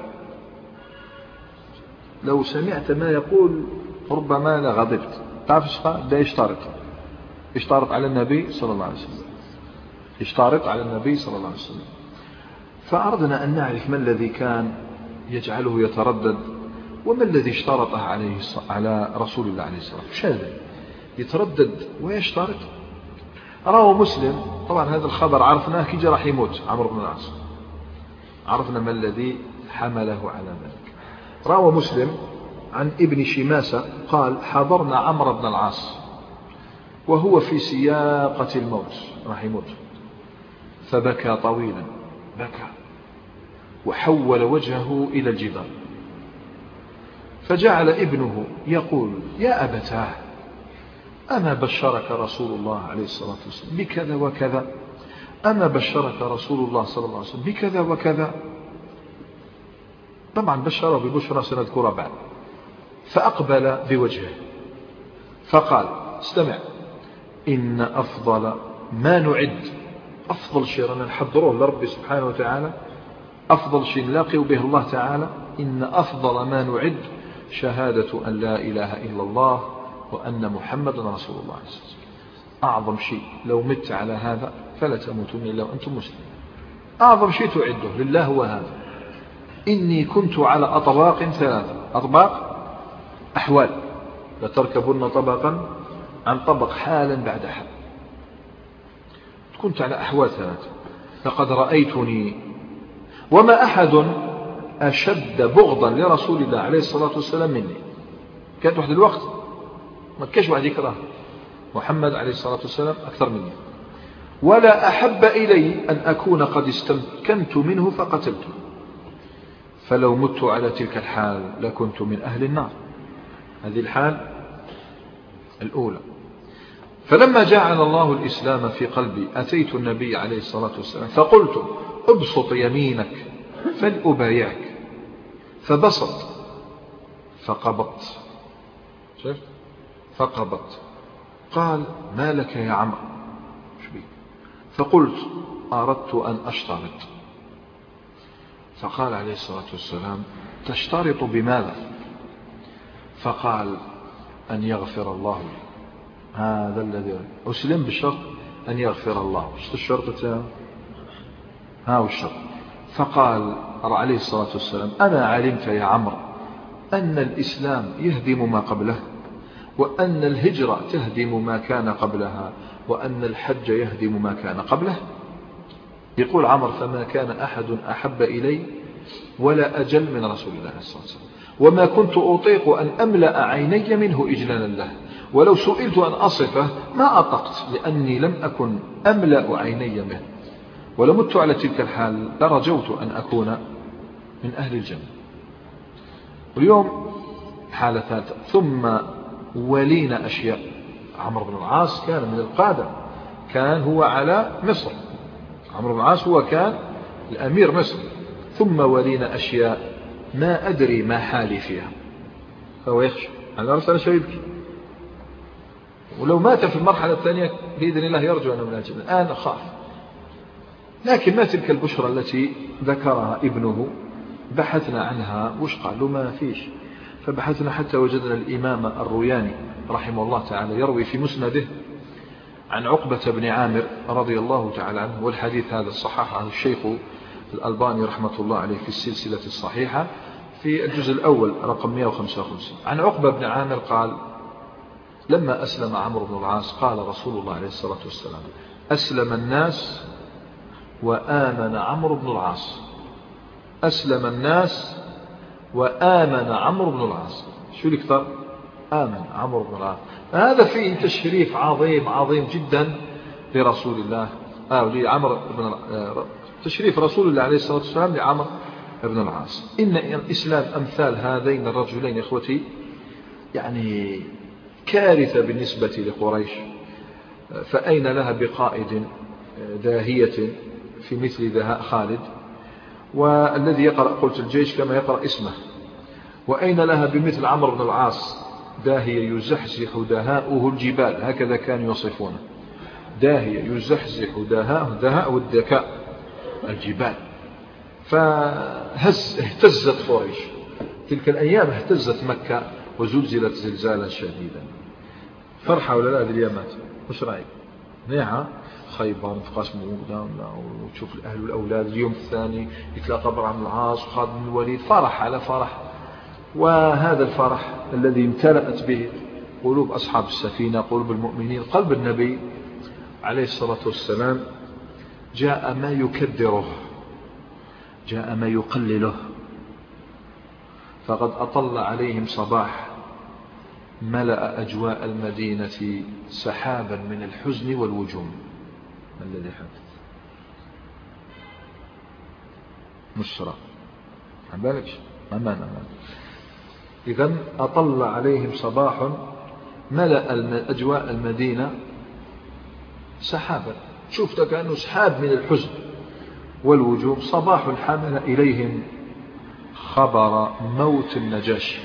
لو سمعت ما يقول ربما لغضبت. تعرف ايش قال؟ ده يشترط يشترط على النبي صلى الله عليه وسلم يشترط على النبي صلى الله عليه وسلم. فأردنا أن نعرف ما الذي كان يجعله يتردد وما الذي اشترطه عليه على رسول الله عليه الصلاة والسلام. شاذ يتردد ويشترط. رواه مسلم. طبعا هذا الخبر عرفناه كي جا راح يموت عمرو بن العاص عرفنا ما الذي حمله على ذلك. روى مسلم عن ابن شماسة قال حضرنا عمرو بن العاص وهو في سياقة الموت راح يموت فبكى طويلا بكى وحول وجهه إلى الجبال فجعل ابنه يقول يا أبتاه أما بشرك رسول الله عليه الصلاة والسلام بكذا وكذا أما بشرك رسول الله صلى الله عليه وسلم بكذا وكذا. طبعا بشره ببشرى سنذكرها بعد. فأقبل بوجهه فقال استمع إن أفضل ما نعد أفضل شيء رانا نحضروه لرب سبحانه وتعالى أفضل شيء نلاقي به الله تعالى إن أفضل ما نعد شهادة أن لا إله إلا الله وأن محمد رسول الله. أعظم شيء لو مت على هذا فلا تموتون إلا وأنتم مسلمون. أعظم شيء تعده لله هو هذا. إني كنت على أطباق ثلاثة أطباق أحوال لتركبن طبقا عن طبق حالا بعد حال. كنت على أحوال ثلاثة لقد رأيتني وما أحد أشد بغضا لرسول الله عليه الصلاة والسلام مني. كانت واحد الوقت ما كاش واحد يكره محمد عليه الصلاة والسلام أكثر مني ولا أحب إلي أن أكون قد استمكنت منه فقتلته فلو مت على تلك الحال لكنت من أهل النار. هذه الحال الأولى. فلما جعل الله الإسلام في قلبي أتيت النبي عليه الصلاة والسلام فقلت ابسط يمينك فلأبايعك فبسط فقبضت شفت فقبضت. قال ما لك يا عمرو فقلت أردت أن أشترط. فقال عليه الصلاة والسلام تشترط بماذا؟ فقال أن يغفر الله لي. هذا الذي أسلم بالشرط أن يغفر الله. شو الشرط تاعه؟ ها هو الشرط. فقال عليه الصلاة والسلام أنا علمت يا عمرو أن الإسلام يهدم ما قبله وأن الهجرة تهدم ما كان قبلها وأن الحج يهدم ما كان قبله. يقول عمرو فما كان أحد أحب إلي ولا أجل من رسول الله صلى الله عليه وسلم وما كنت أطيق أن أملأ عيني منه إجلالا له ولو سئلت أن أصفه ما أطقت لأني لم أكن أملأ عيني منه ولو مت على تلك الحال لرجوت أن أكون من أهل الجنة. واليوم حالة ثالثة. ثم ولينا أشياء. عمرو بن العاص كان من القادة كان هو على مصر. عمرو بن العاص هو كان الأمير مصر. ثم ولينا أشياء ما أدري ما حالي فيها. فهو يخشى أنا أرسل شو يبكي ولو مات في المرحلة الثانية بإذن الله يرجو أنه من الجنة. الآن أخاف. لكن ما تلك البشرى التي ذكرها ابنه؟ بحثنا عنها، وش قالوا؟ ما فيش. فبحثنا حتى وجدنا الإمام الروياني رحمه الله تعالى يروي في مسنده عن عقبة بن عامر رضي الله تعالى عنه، والحديث هذا صححه الشيخ الألباني رحمة الله عليه في السلسلة الصحيحة في الجزء الأول رقم مئة وخمسة وخمسين. عن عقبة بن عامر قال: لما أسلم عمرو بن العاص قال رسول الله عليه الصلاة والسلام: أسلم الناس وآمن عمرو بن العاص. أسلم الناس وآمن عمرو بن العاص. شو الكثر؟ آمن عمرو بن العاص. هذا فيه تشريف عظيم عظيم جدا لرسول الله آه لعمرو بن تشريف رسول الله عليه الصلاة والسلام لعمرو بن العاص. إن الإسلام أمثال هذين الرجلين إخوتي يعني كارثة بالنسبة لقريش، فأين لها بقائد داهية في مثل دهاء خالد، والذي يقرأ قلت الجيش كما يقرأ اسمه، وأين لها بمثل عمرو بن العاص داهية يزحزح دهاؤه الجبال، هكذا كانوا يصفونه، داهية يزحزح دهاؤه دهاء الذكاء الجبال. فهز اهتزت قريش تلك الأيام، اهتزت مكة وزلزلت زلزالا شديدا. فرحة ولا لا هذه الأيامات؟ وش رأيك؟ نعم، خيبر انفقاس موجودة وتشوف الأهل والأولاد. اليوم الثاني يتلاقى عمرو بن العاص وخالد بن الوليد، فرح على فرح. وهذا الفرح الذي امتلأت به قلوب أصحاب السفينة، قلوب المؤمنين، قلب النبي عليه الصلاة والسلام، جاء ما يكدره، جاء ما يقلله. فقد أطل عليهم صباح ملأ أجواء المدينة سحابا من الحزن والوجوم. ما الذي حدث؟ نصرة عن بالك أمان أمان. إذن أطل عليهم صباح ملأ أجواء المدينة سحابا، شفت كأنه سحاب من الحزن والوجوم. صباح حمل إليهم خبر موت النجاشي.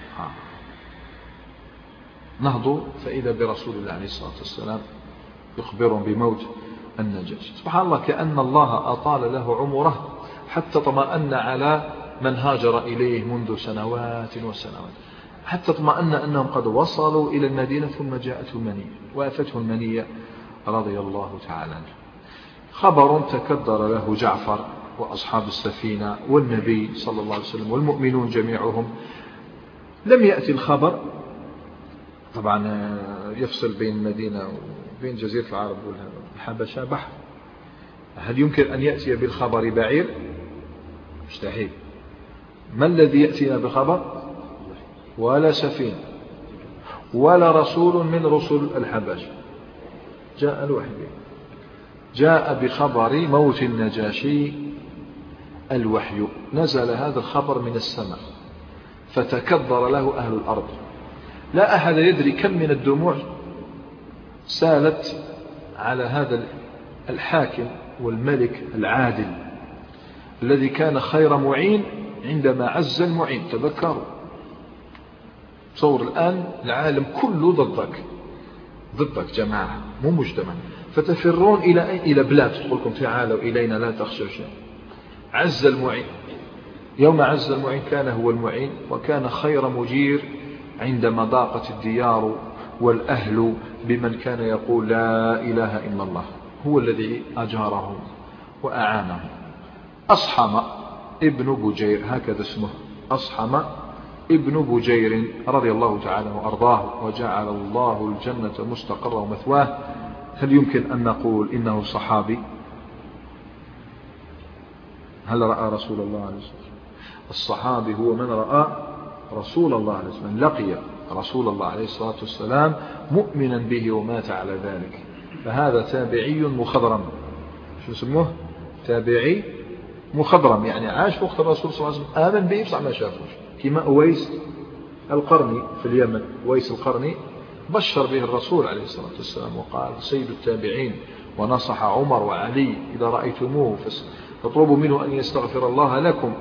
نهضوا فإذا برسول الله عليه الصلاة والسلام يخبرهم بموت النجاشي. سبحان الله، كأن الله أطال له عمره حتى طمأن على من هاجر إليه منذ سنوات وسنوات، حتى اطمأن أنهم قد وصلوا إلى المدينة ثم جاءته المنية وأفته المنية رضي الله تعالى عنه. خبر تكدر له جعفر وأصحاب السفينة والنبي صلى الله عليه وسلم والمؤمنون جميعهم. لم يأتي الخبر، طبعا يفصل بين المدينة وبين جزيرة العرب والحبشة بحر، هل يمكن أن يأتي بالخبر بعير؟ مستحيل. ما الذي يأتينا بخبر؟ ولا سفينة ولا رسول من رسل الحبشة، جاء الوحي، جاء بخبر موت النجاشي الوحي. نزل هذا الخبر من السماء فتكدر له أهل الأرض. لا أحد يدري كم من الدموع سالت على هذا الحاكم والملك العادل الذي كان خير معين عندما عز المعين. تذكروا، تصور الآن العالم كله ضدك، ضدك جماعة مو مجتمع، فتفرون إلى أي؟ إلى بلاد تقول لكم تعالوا إلينا لا تخشوا شيء. عز المعين، يوم عز المعين كان هو المعين، وكان خير مجير عندما ضاقت الديار والأهل بمن كان يقول لا إله إلا الله، هو الذي أجارهم وأعانهم. أصحم ابن بجير، هكذا اسمه، أصحم ابن بجير رضي الله تعالى وأرضاه، وجعل الله الجنة مستقره ومثواه. هل يمكن أن نقول إنه صحابي؟ هل رأى رسول الله عليه الصلاة والسلام؟ الصحابي هو من رأى رسول الله عليه الصلاة والسلام، لقي رسول الله عليه الصلاة والسلام مؤمنا به ومات على ذلك. فهذا تابعي مخضرم. شو اسمه؟ تابعي مخضرم، يعني عاش وقت الرسول صلى الله عليه وسلم، آمن به بصح ما شافوش. كما أويس القرني في اليمن، أويس القرني بشر به الرسول عليه الصلاة والسلام وقال سيد التابعين، ونصح عمر وعلي إذا رأيتموه فاطلبوا منه أن يستغفر الله لكم.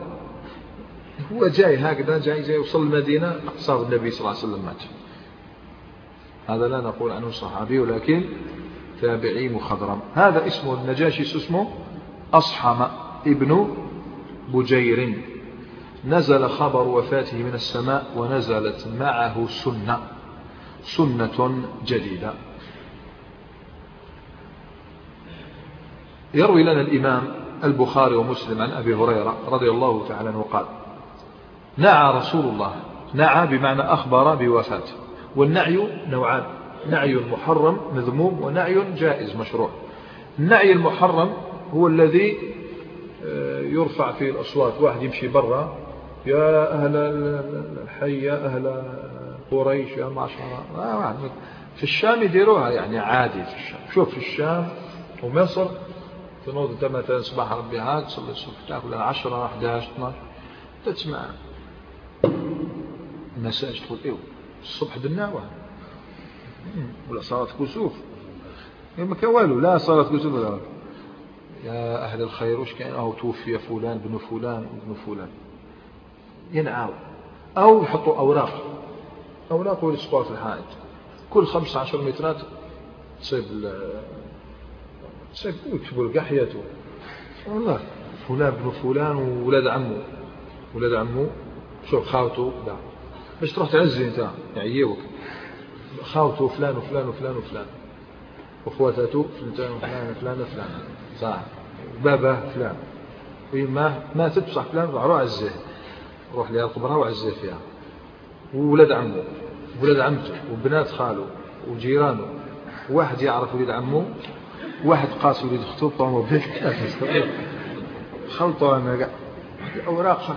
هو جاي هكذا، جاي جاي وصل المدينة، صار النبي صلى الله عليه وسلم مات. هذا لا نقول عنه صحابي ولكن تابعي مخضرم. هذا اسمه النجاشي اسمه أصحم ابن بجير. نزل خبر وفاته من السماء ونزلت معه سنة سنة جديدة. يروي لنا الإمام البخاري ومسلم عن أبي هريرة رضي الله تعالى عنه قال: نعى رسول الله، نعى بمعنى أخبر بوفاته. والنعي نوعان: نعي محرم مذموم ونعي جائز مشروع. النعي المحرم هو الذي يرفع فيه الأصوات، واحد يمشي برا: يا أهل الحي، يا أهل قريش، يا معشر. في الشام يديروها يعني عادي في الشام. شوف في الشام ومصر تنوض انت مثلا صباح ربي هاك تصلي الصبح تاكل عشرة أحد عشر اثناشر تسمع المساج تقول ايوه الصبح دناوة ولا صلاة كسوف ما كان والو، لا صلاة كسوف ولا يا أهل الخير وش كان أو توفي فلان بن فلان ابن فلان ينعاو. أو يحطوا أوراق أوراق ويلصقوها في الحائط كل خمسة عشر مترات تصيب تصيب ويكتبوا القحيته والله فلان بن فلان وولاد عمه ولاد عمه شوف خاوته لا باش تروح تعزي انت يعيوك خاوته فلان وفلان وفلان وفلان واخواته فلان وفلان وفلان وفلان صح بابا فلان ما ما تدفع فلان روح عزيه روح لها القبره وعزيه فيها وولاد عمه ولاد عمته وبنات خاله وجيرانه. واحد يعرف ولد عمه واحد قاس ولد اخته طعمه بيك خلطوا انا قاعد اوراق حق.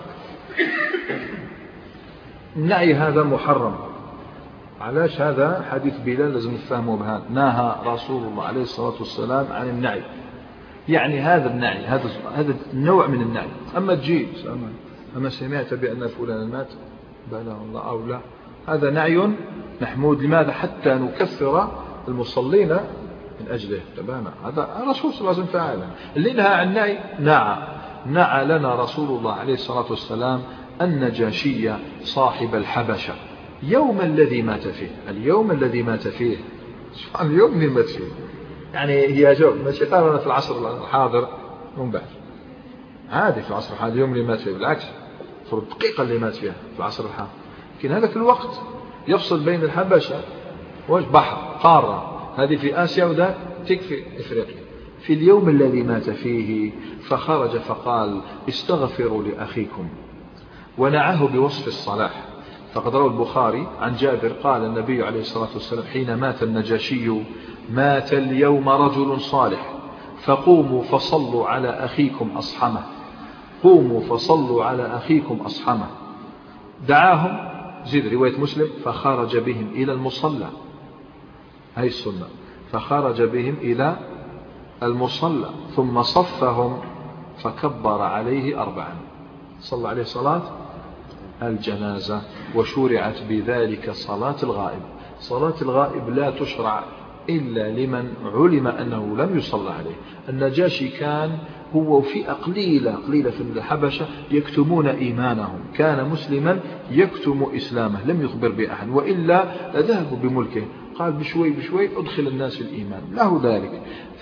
النعي هذا محرم. علاش؟ هذا حديث بلال لازم نفهمه بهذا. نهى رسول الله عليه الصلاة والسلام عن النعي، يعني هذا النعي هذا هذا النوع من النعي. أما تجي أما سمعت بأن فلان مات بأنه الله أو لا، هذا نعي محمود. لماذا؟ حتى نكفر المصلين من أجله. تماما هذا الرسول صلى الله عليه وسلم فعله. اللي نهى عن النعي نعى نعى لنا رسول الله عليه الصلاة والسلام النجاشي صاحب الحبشة يوم الذي مات فيه. اليوم الذي مات فيه اليوم اللي مات فيه يعني هي جو ماشي قارنة في العصر الحاضر من بعد عادي في العصر الحاضر اليوم اللي مات فيه، بالعكس في الدقيقة اللي مات فيها في العصر الحاضر. لكن هذاك الوقت يفصل بين الحبشة والبحر قارة، هذه في آسيا وذاك تكفي إفريقيا. في اليوم الذي مات فيه فخرج فقال استغفروا لأخيكم ونعاه بوصف الصلاح. فقد روى البخاري عن جابر قال النبي عليه الصلاة والسلام حين مات النجاشي: مات اليوم رجل صالح فقوموا فصلوا على أخيكم أصحمه قوموا فصلوا على أخيكم أصحمه. دعاهم، زيد رواية مسلم، فخرج بهم إلى المصلى. هاي السنة، فخرج بهم إلى المصلى ثم صفهم فكبر عليه أربعا. صلى عليه صلاة الجنازة. وشرعت بذلك صلاة الغائب. صلاة الغائب لا تشرع إلا لمن علم أنه لم يصلى عليه. النجاشي كان هو فئة قليلة قليلة في الحبشة يكتمون إيمانهم، كان مسلما يكتم إسلامه لم يخبر بأحد، وإلا لذهبوا بملكه. قال بشوي بشوي أدخل الناس في الإيمان له ذلك.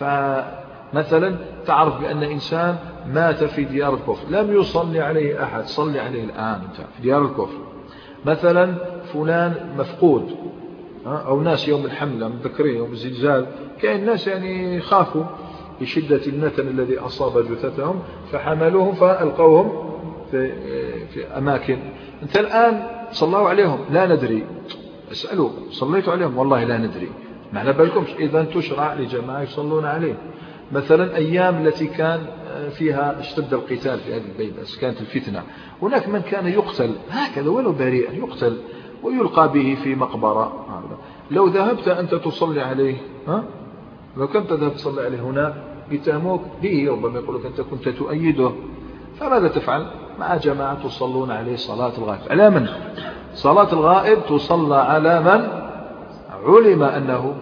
فمثلا تعرف بأن إنسان مات في ديار الكفر لم يصلي عليه أحد، صلي عليه الآن أنت في ديار الكفر. مثلا فلان مفقود أو ناس يوم الحملة مذكرين يوم الزلزال، كان الناس يعني خافوا بشدة النتن الذي أصاب جثتهم فحملوهم فألقوهم في, في أماكن. أنت الآن صلوا عليهم لا ندري، اسألوا صليتوا عليهم والله لا ندري، معنى بالكمش. إذن تشرع لجماعة يصلون عليه. مثلا أيام التي كان فيها اشتد القتال في هذه البلاد كانت الفتنة، هناك من كان يقتل هكذا ولو بريئا يقتل ويلقى به في مقبرة. لو ذهبت أنت تصلي عليه ها؟ لو كنت ذهبت تصلي عليه هناك يتهموك به، ربما يقولك أنت كنت تؤيده. فماذا تفعل مع جماعة تصلون عليه صلاة الغائب؟ على من؟ صلاة الغائب تصلى على من علم أنه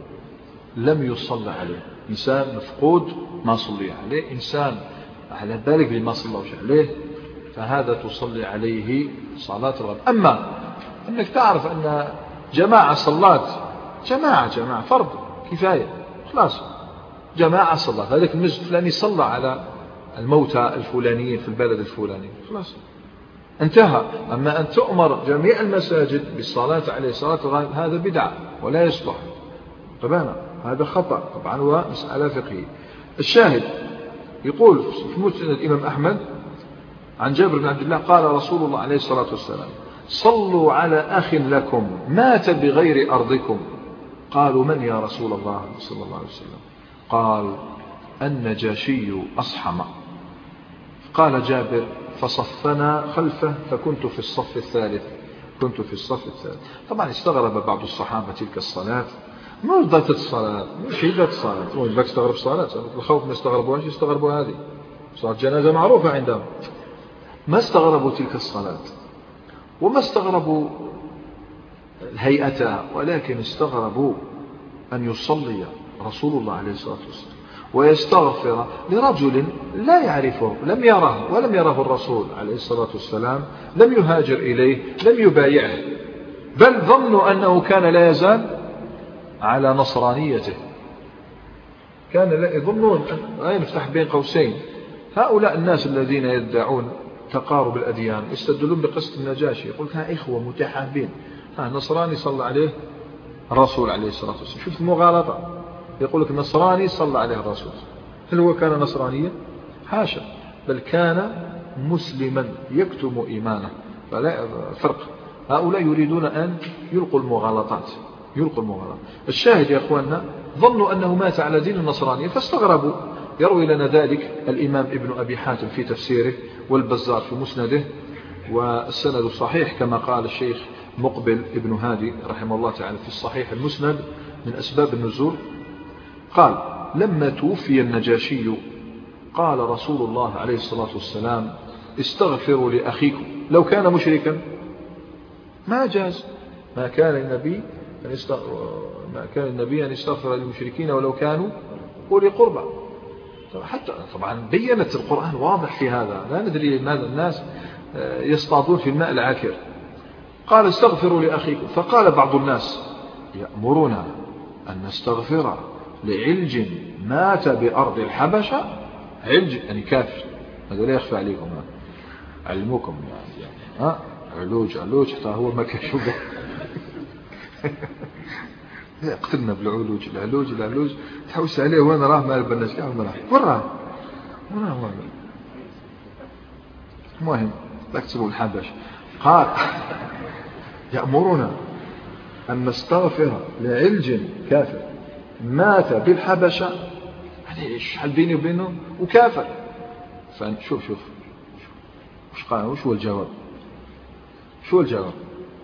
لم يصلى عليه. إنسان مفقود ما صلي عليه، إنسان على ذلك لما صلوش عليه فهذا تصلي عليه صلاة الغائب. أما أنك تعرف أن جماعة صلات جماعة جماعة فرض كفاية خلاص، جماعة صلى هذاك المسجد الفلاني صلى على الموتى الفلانيين في البلد الفلاني خلاص انتهى. أما أن تؤمر جميع المساجد بالصلاة عليه صلاة الغائب هذا بدعة ولا يصلح طبعا، هذا خطأ طبعا ومسألة فقهية. الشاهد يقول في مسند الإمام أحمد عن جابر بن عبد الله قال رسول الله عليه الصلاة والسلام صلوا على أخ لكم مات بغير أرضكم. قالوا من يا رسول الله صلى الله عليه وسلم؟ قال النجاشي أصحم. قال جابر فصفنا خلفه فكنت في الصف الثالث كنت في الصف الثالث. طبعا استغرب بعض الصحابة تلك الصلاة، ما ذات الصلاة مش هي ذات الصلاة، مو بدك تستغرب الصلاة الخوف ما استغربوهاش يستغربوا هذه صلاة جنازة معروفة عندهم. ما استغربوا تلك الصلاة وما استغربوا هيئتها، ولكن استغربوا أن يصلي رسول الله عليه الصلاة والسلام ويستغفر لرجل لا يعرفه لم يره ولم يره الرسول عليه الصلاة والسلام، لم يهاجر إليه لم يبايعه، بل ظنوا أنه كان لا يزال على نصرانيته، كان لا يظنون أن نفتح بين قوسين هؤلاء الناس الذين يدعون تقارب الأديان يستدلون بقصة النجاشي، يقول ها إخوة متحابين، ها نصراني صلى عليه الرسول عليه الصلاة والسلام. شوف المغالطة، يقول لك نصراني صلى عليه الرسول، هل هو كان نصرانيا؟ حاشا، بل كان مسلما يكتم إيمانه، فلا فرق. هؤلاء يريدون أن يلقوا المغالطات يلقوا المغالطات. الشاهد يا أخواننا ظنوا أنه مات على دين النصرانية فاستغربوا. يروي لنا ذلك الإمام ابن أبي حاتم في تفسيره والبزار في مسنده، والسند صحيح كما قال الشيخ مقبل ابن هادي رحمه الله تعالى في الصحيح المسند من أسباب النزول. قال لما توفي النجاشي قال رسول الله عليه الصلاة والسلام استغفروا لأخيكم. لو كان مشركا ما جاز، ما كان النبي أن ما كان النبي أن يستغفر للمشركين ولو كانوا أولي قربى. حتى طبعا بينت القرآن واضح في هذا، لا ندري لماذا الناس يصطادون في الماء العاكر. قال استغفروا لأخيكم. فقال بعض الناس يأمرنا أن نستغفر لعلج مات بأرض الحبشة. علج يعني كافر، هذا لا يخفى عليكم، علموكم يعني ها علوج علوج حتى هو ما كشوفه قتلنا بالعلوج العلوج العلوج تحوس عليه وين راه ما البناش كاع وين راه وين راه وين راه وين. المهم اكتبوا الحبش. قال يأمرنا أن نستغفر لعلج كافر مات بالحبشة، يعني شحال بيني وبينه وكافر. فشوف شوف وش قال وش هو الجواب؟ شو الجواب؟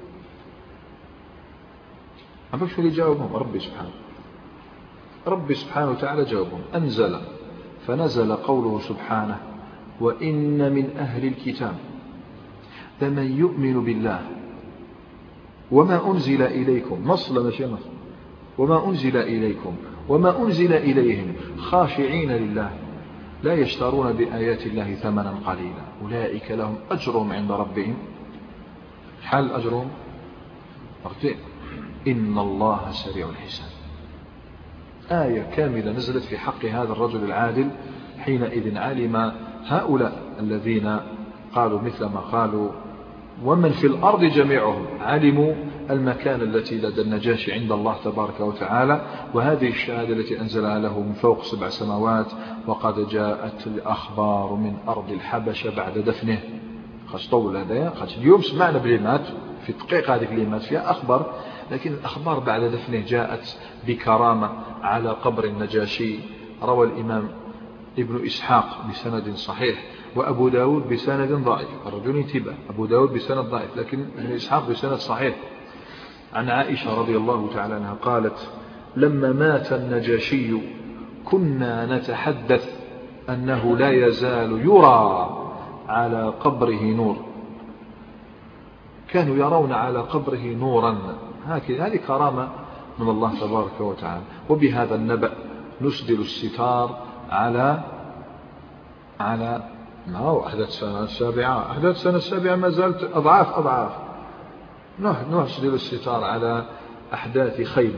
عمك شو اللي جاوبهم؟ ربي سبحانه ربي سبحانه وتعالى جاوبهم. أنزل فنزل قوله سبحانه وإن من أهل الكتاب لمن يؤمن بالله وما أنزل إليكم نص ماشي نص وما أنزل إليكم وما أنزل إليهم خاشعين لله لا يشترون بآيات الله ثمنا قليلا أولئك لهم أجرهم عند ربهم. حال أجرهم مرتين إن الله سريع الحساب. آية كاملة نزلت في حق هذا الرجل العادل. حينئذ علم هؤلاء الذين قالوا مثل ما قالوا ومن في الأرض جميعهم علموا المكان التي لدى النجاشي عند الله تبارك وتعالى، وهذه الشهادة التي أنزلها له من فوق سبع سماوات. وقد جاءت الأخبار من أرض الحبشة بعد دفنه. خاش طول هذا خاش اليوم سمعنا بليمات في الدقيقة هذه الليمات فيها أخبار، لكن الأخبار بعد دفنه جاءت بكرامة على قبر النجاشي. روى الإمام ابن إسحاق بسند صحيح وأبو داود بسند ضعيف. الرجل انتبه، أبو داود بسند ضعيف لكن ابن إسحاق بسند صحيح عن عائشة رضي الله تعالى عنها قالت لما مات النجاشي كنا نتحدث أنه لا يزال يرى على قبره نور. كانوا يرون على قبره نورا. هذه كرامة من الله تبارك وتعالى. وبهذا النبأ نسدل الستار على على ما هو أحداث السنة السابعة. أحداث السنة السابعة ما زالت أضعاف أضعاف. نسدل الستار على أحداث خيبر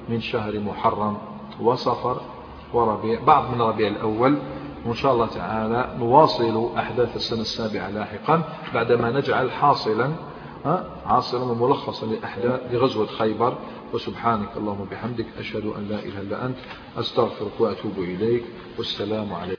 من شهر محرم وصفر وربيع، بعض من ربيع الأول. وإن شاء الله تعالى نواصل أحداث السنة السابعة لاحقا بعدما نجعل حاصلا عاصلا وملخصا لأحداث لغزوة خيبر. وسبحانك اللهم وبحمدك أشهد أن لا إله إلا أنت أستغفرك وأتوب إليك، والسلام عليكم.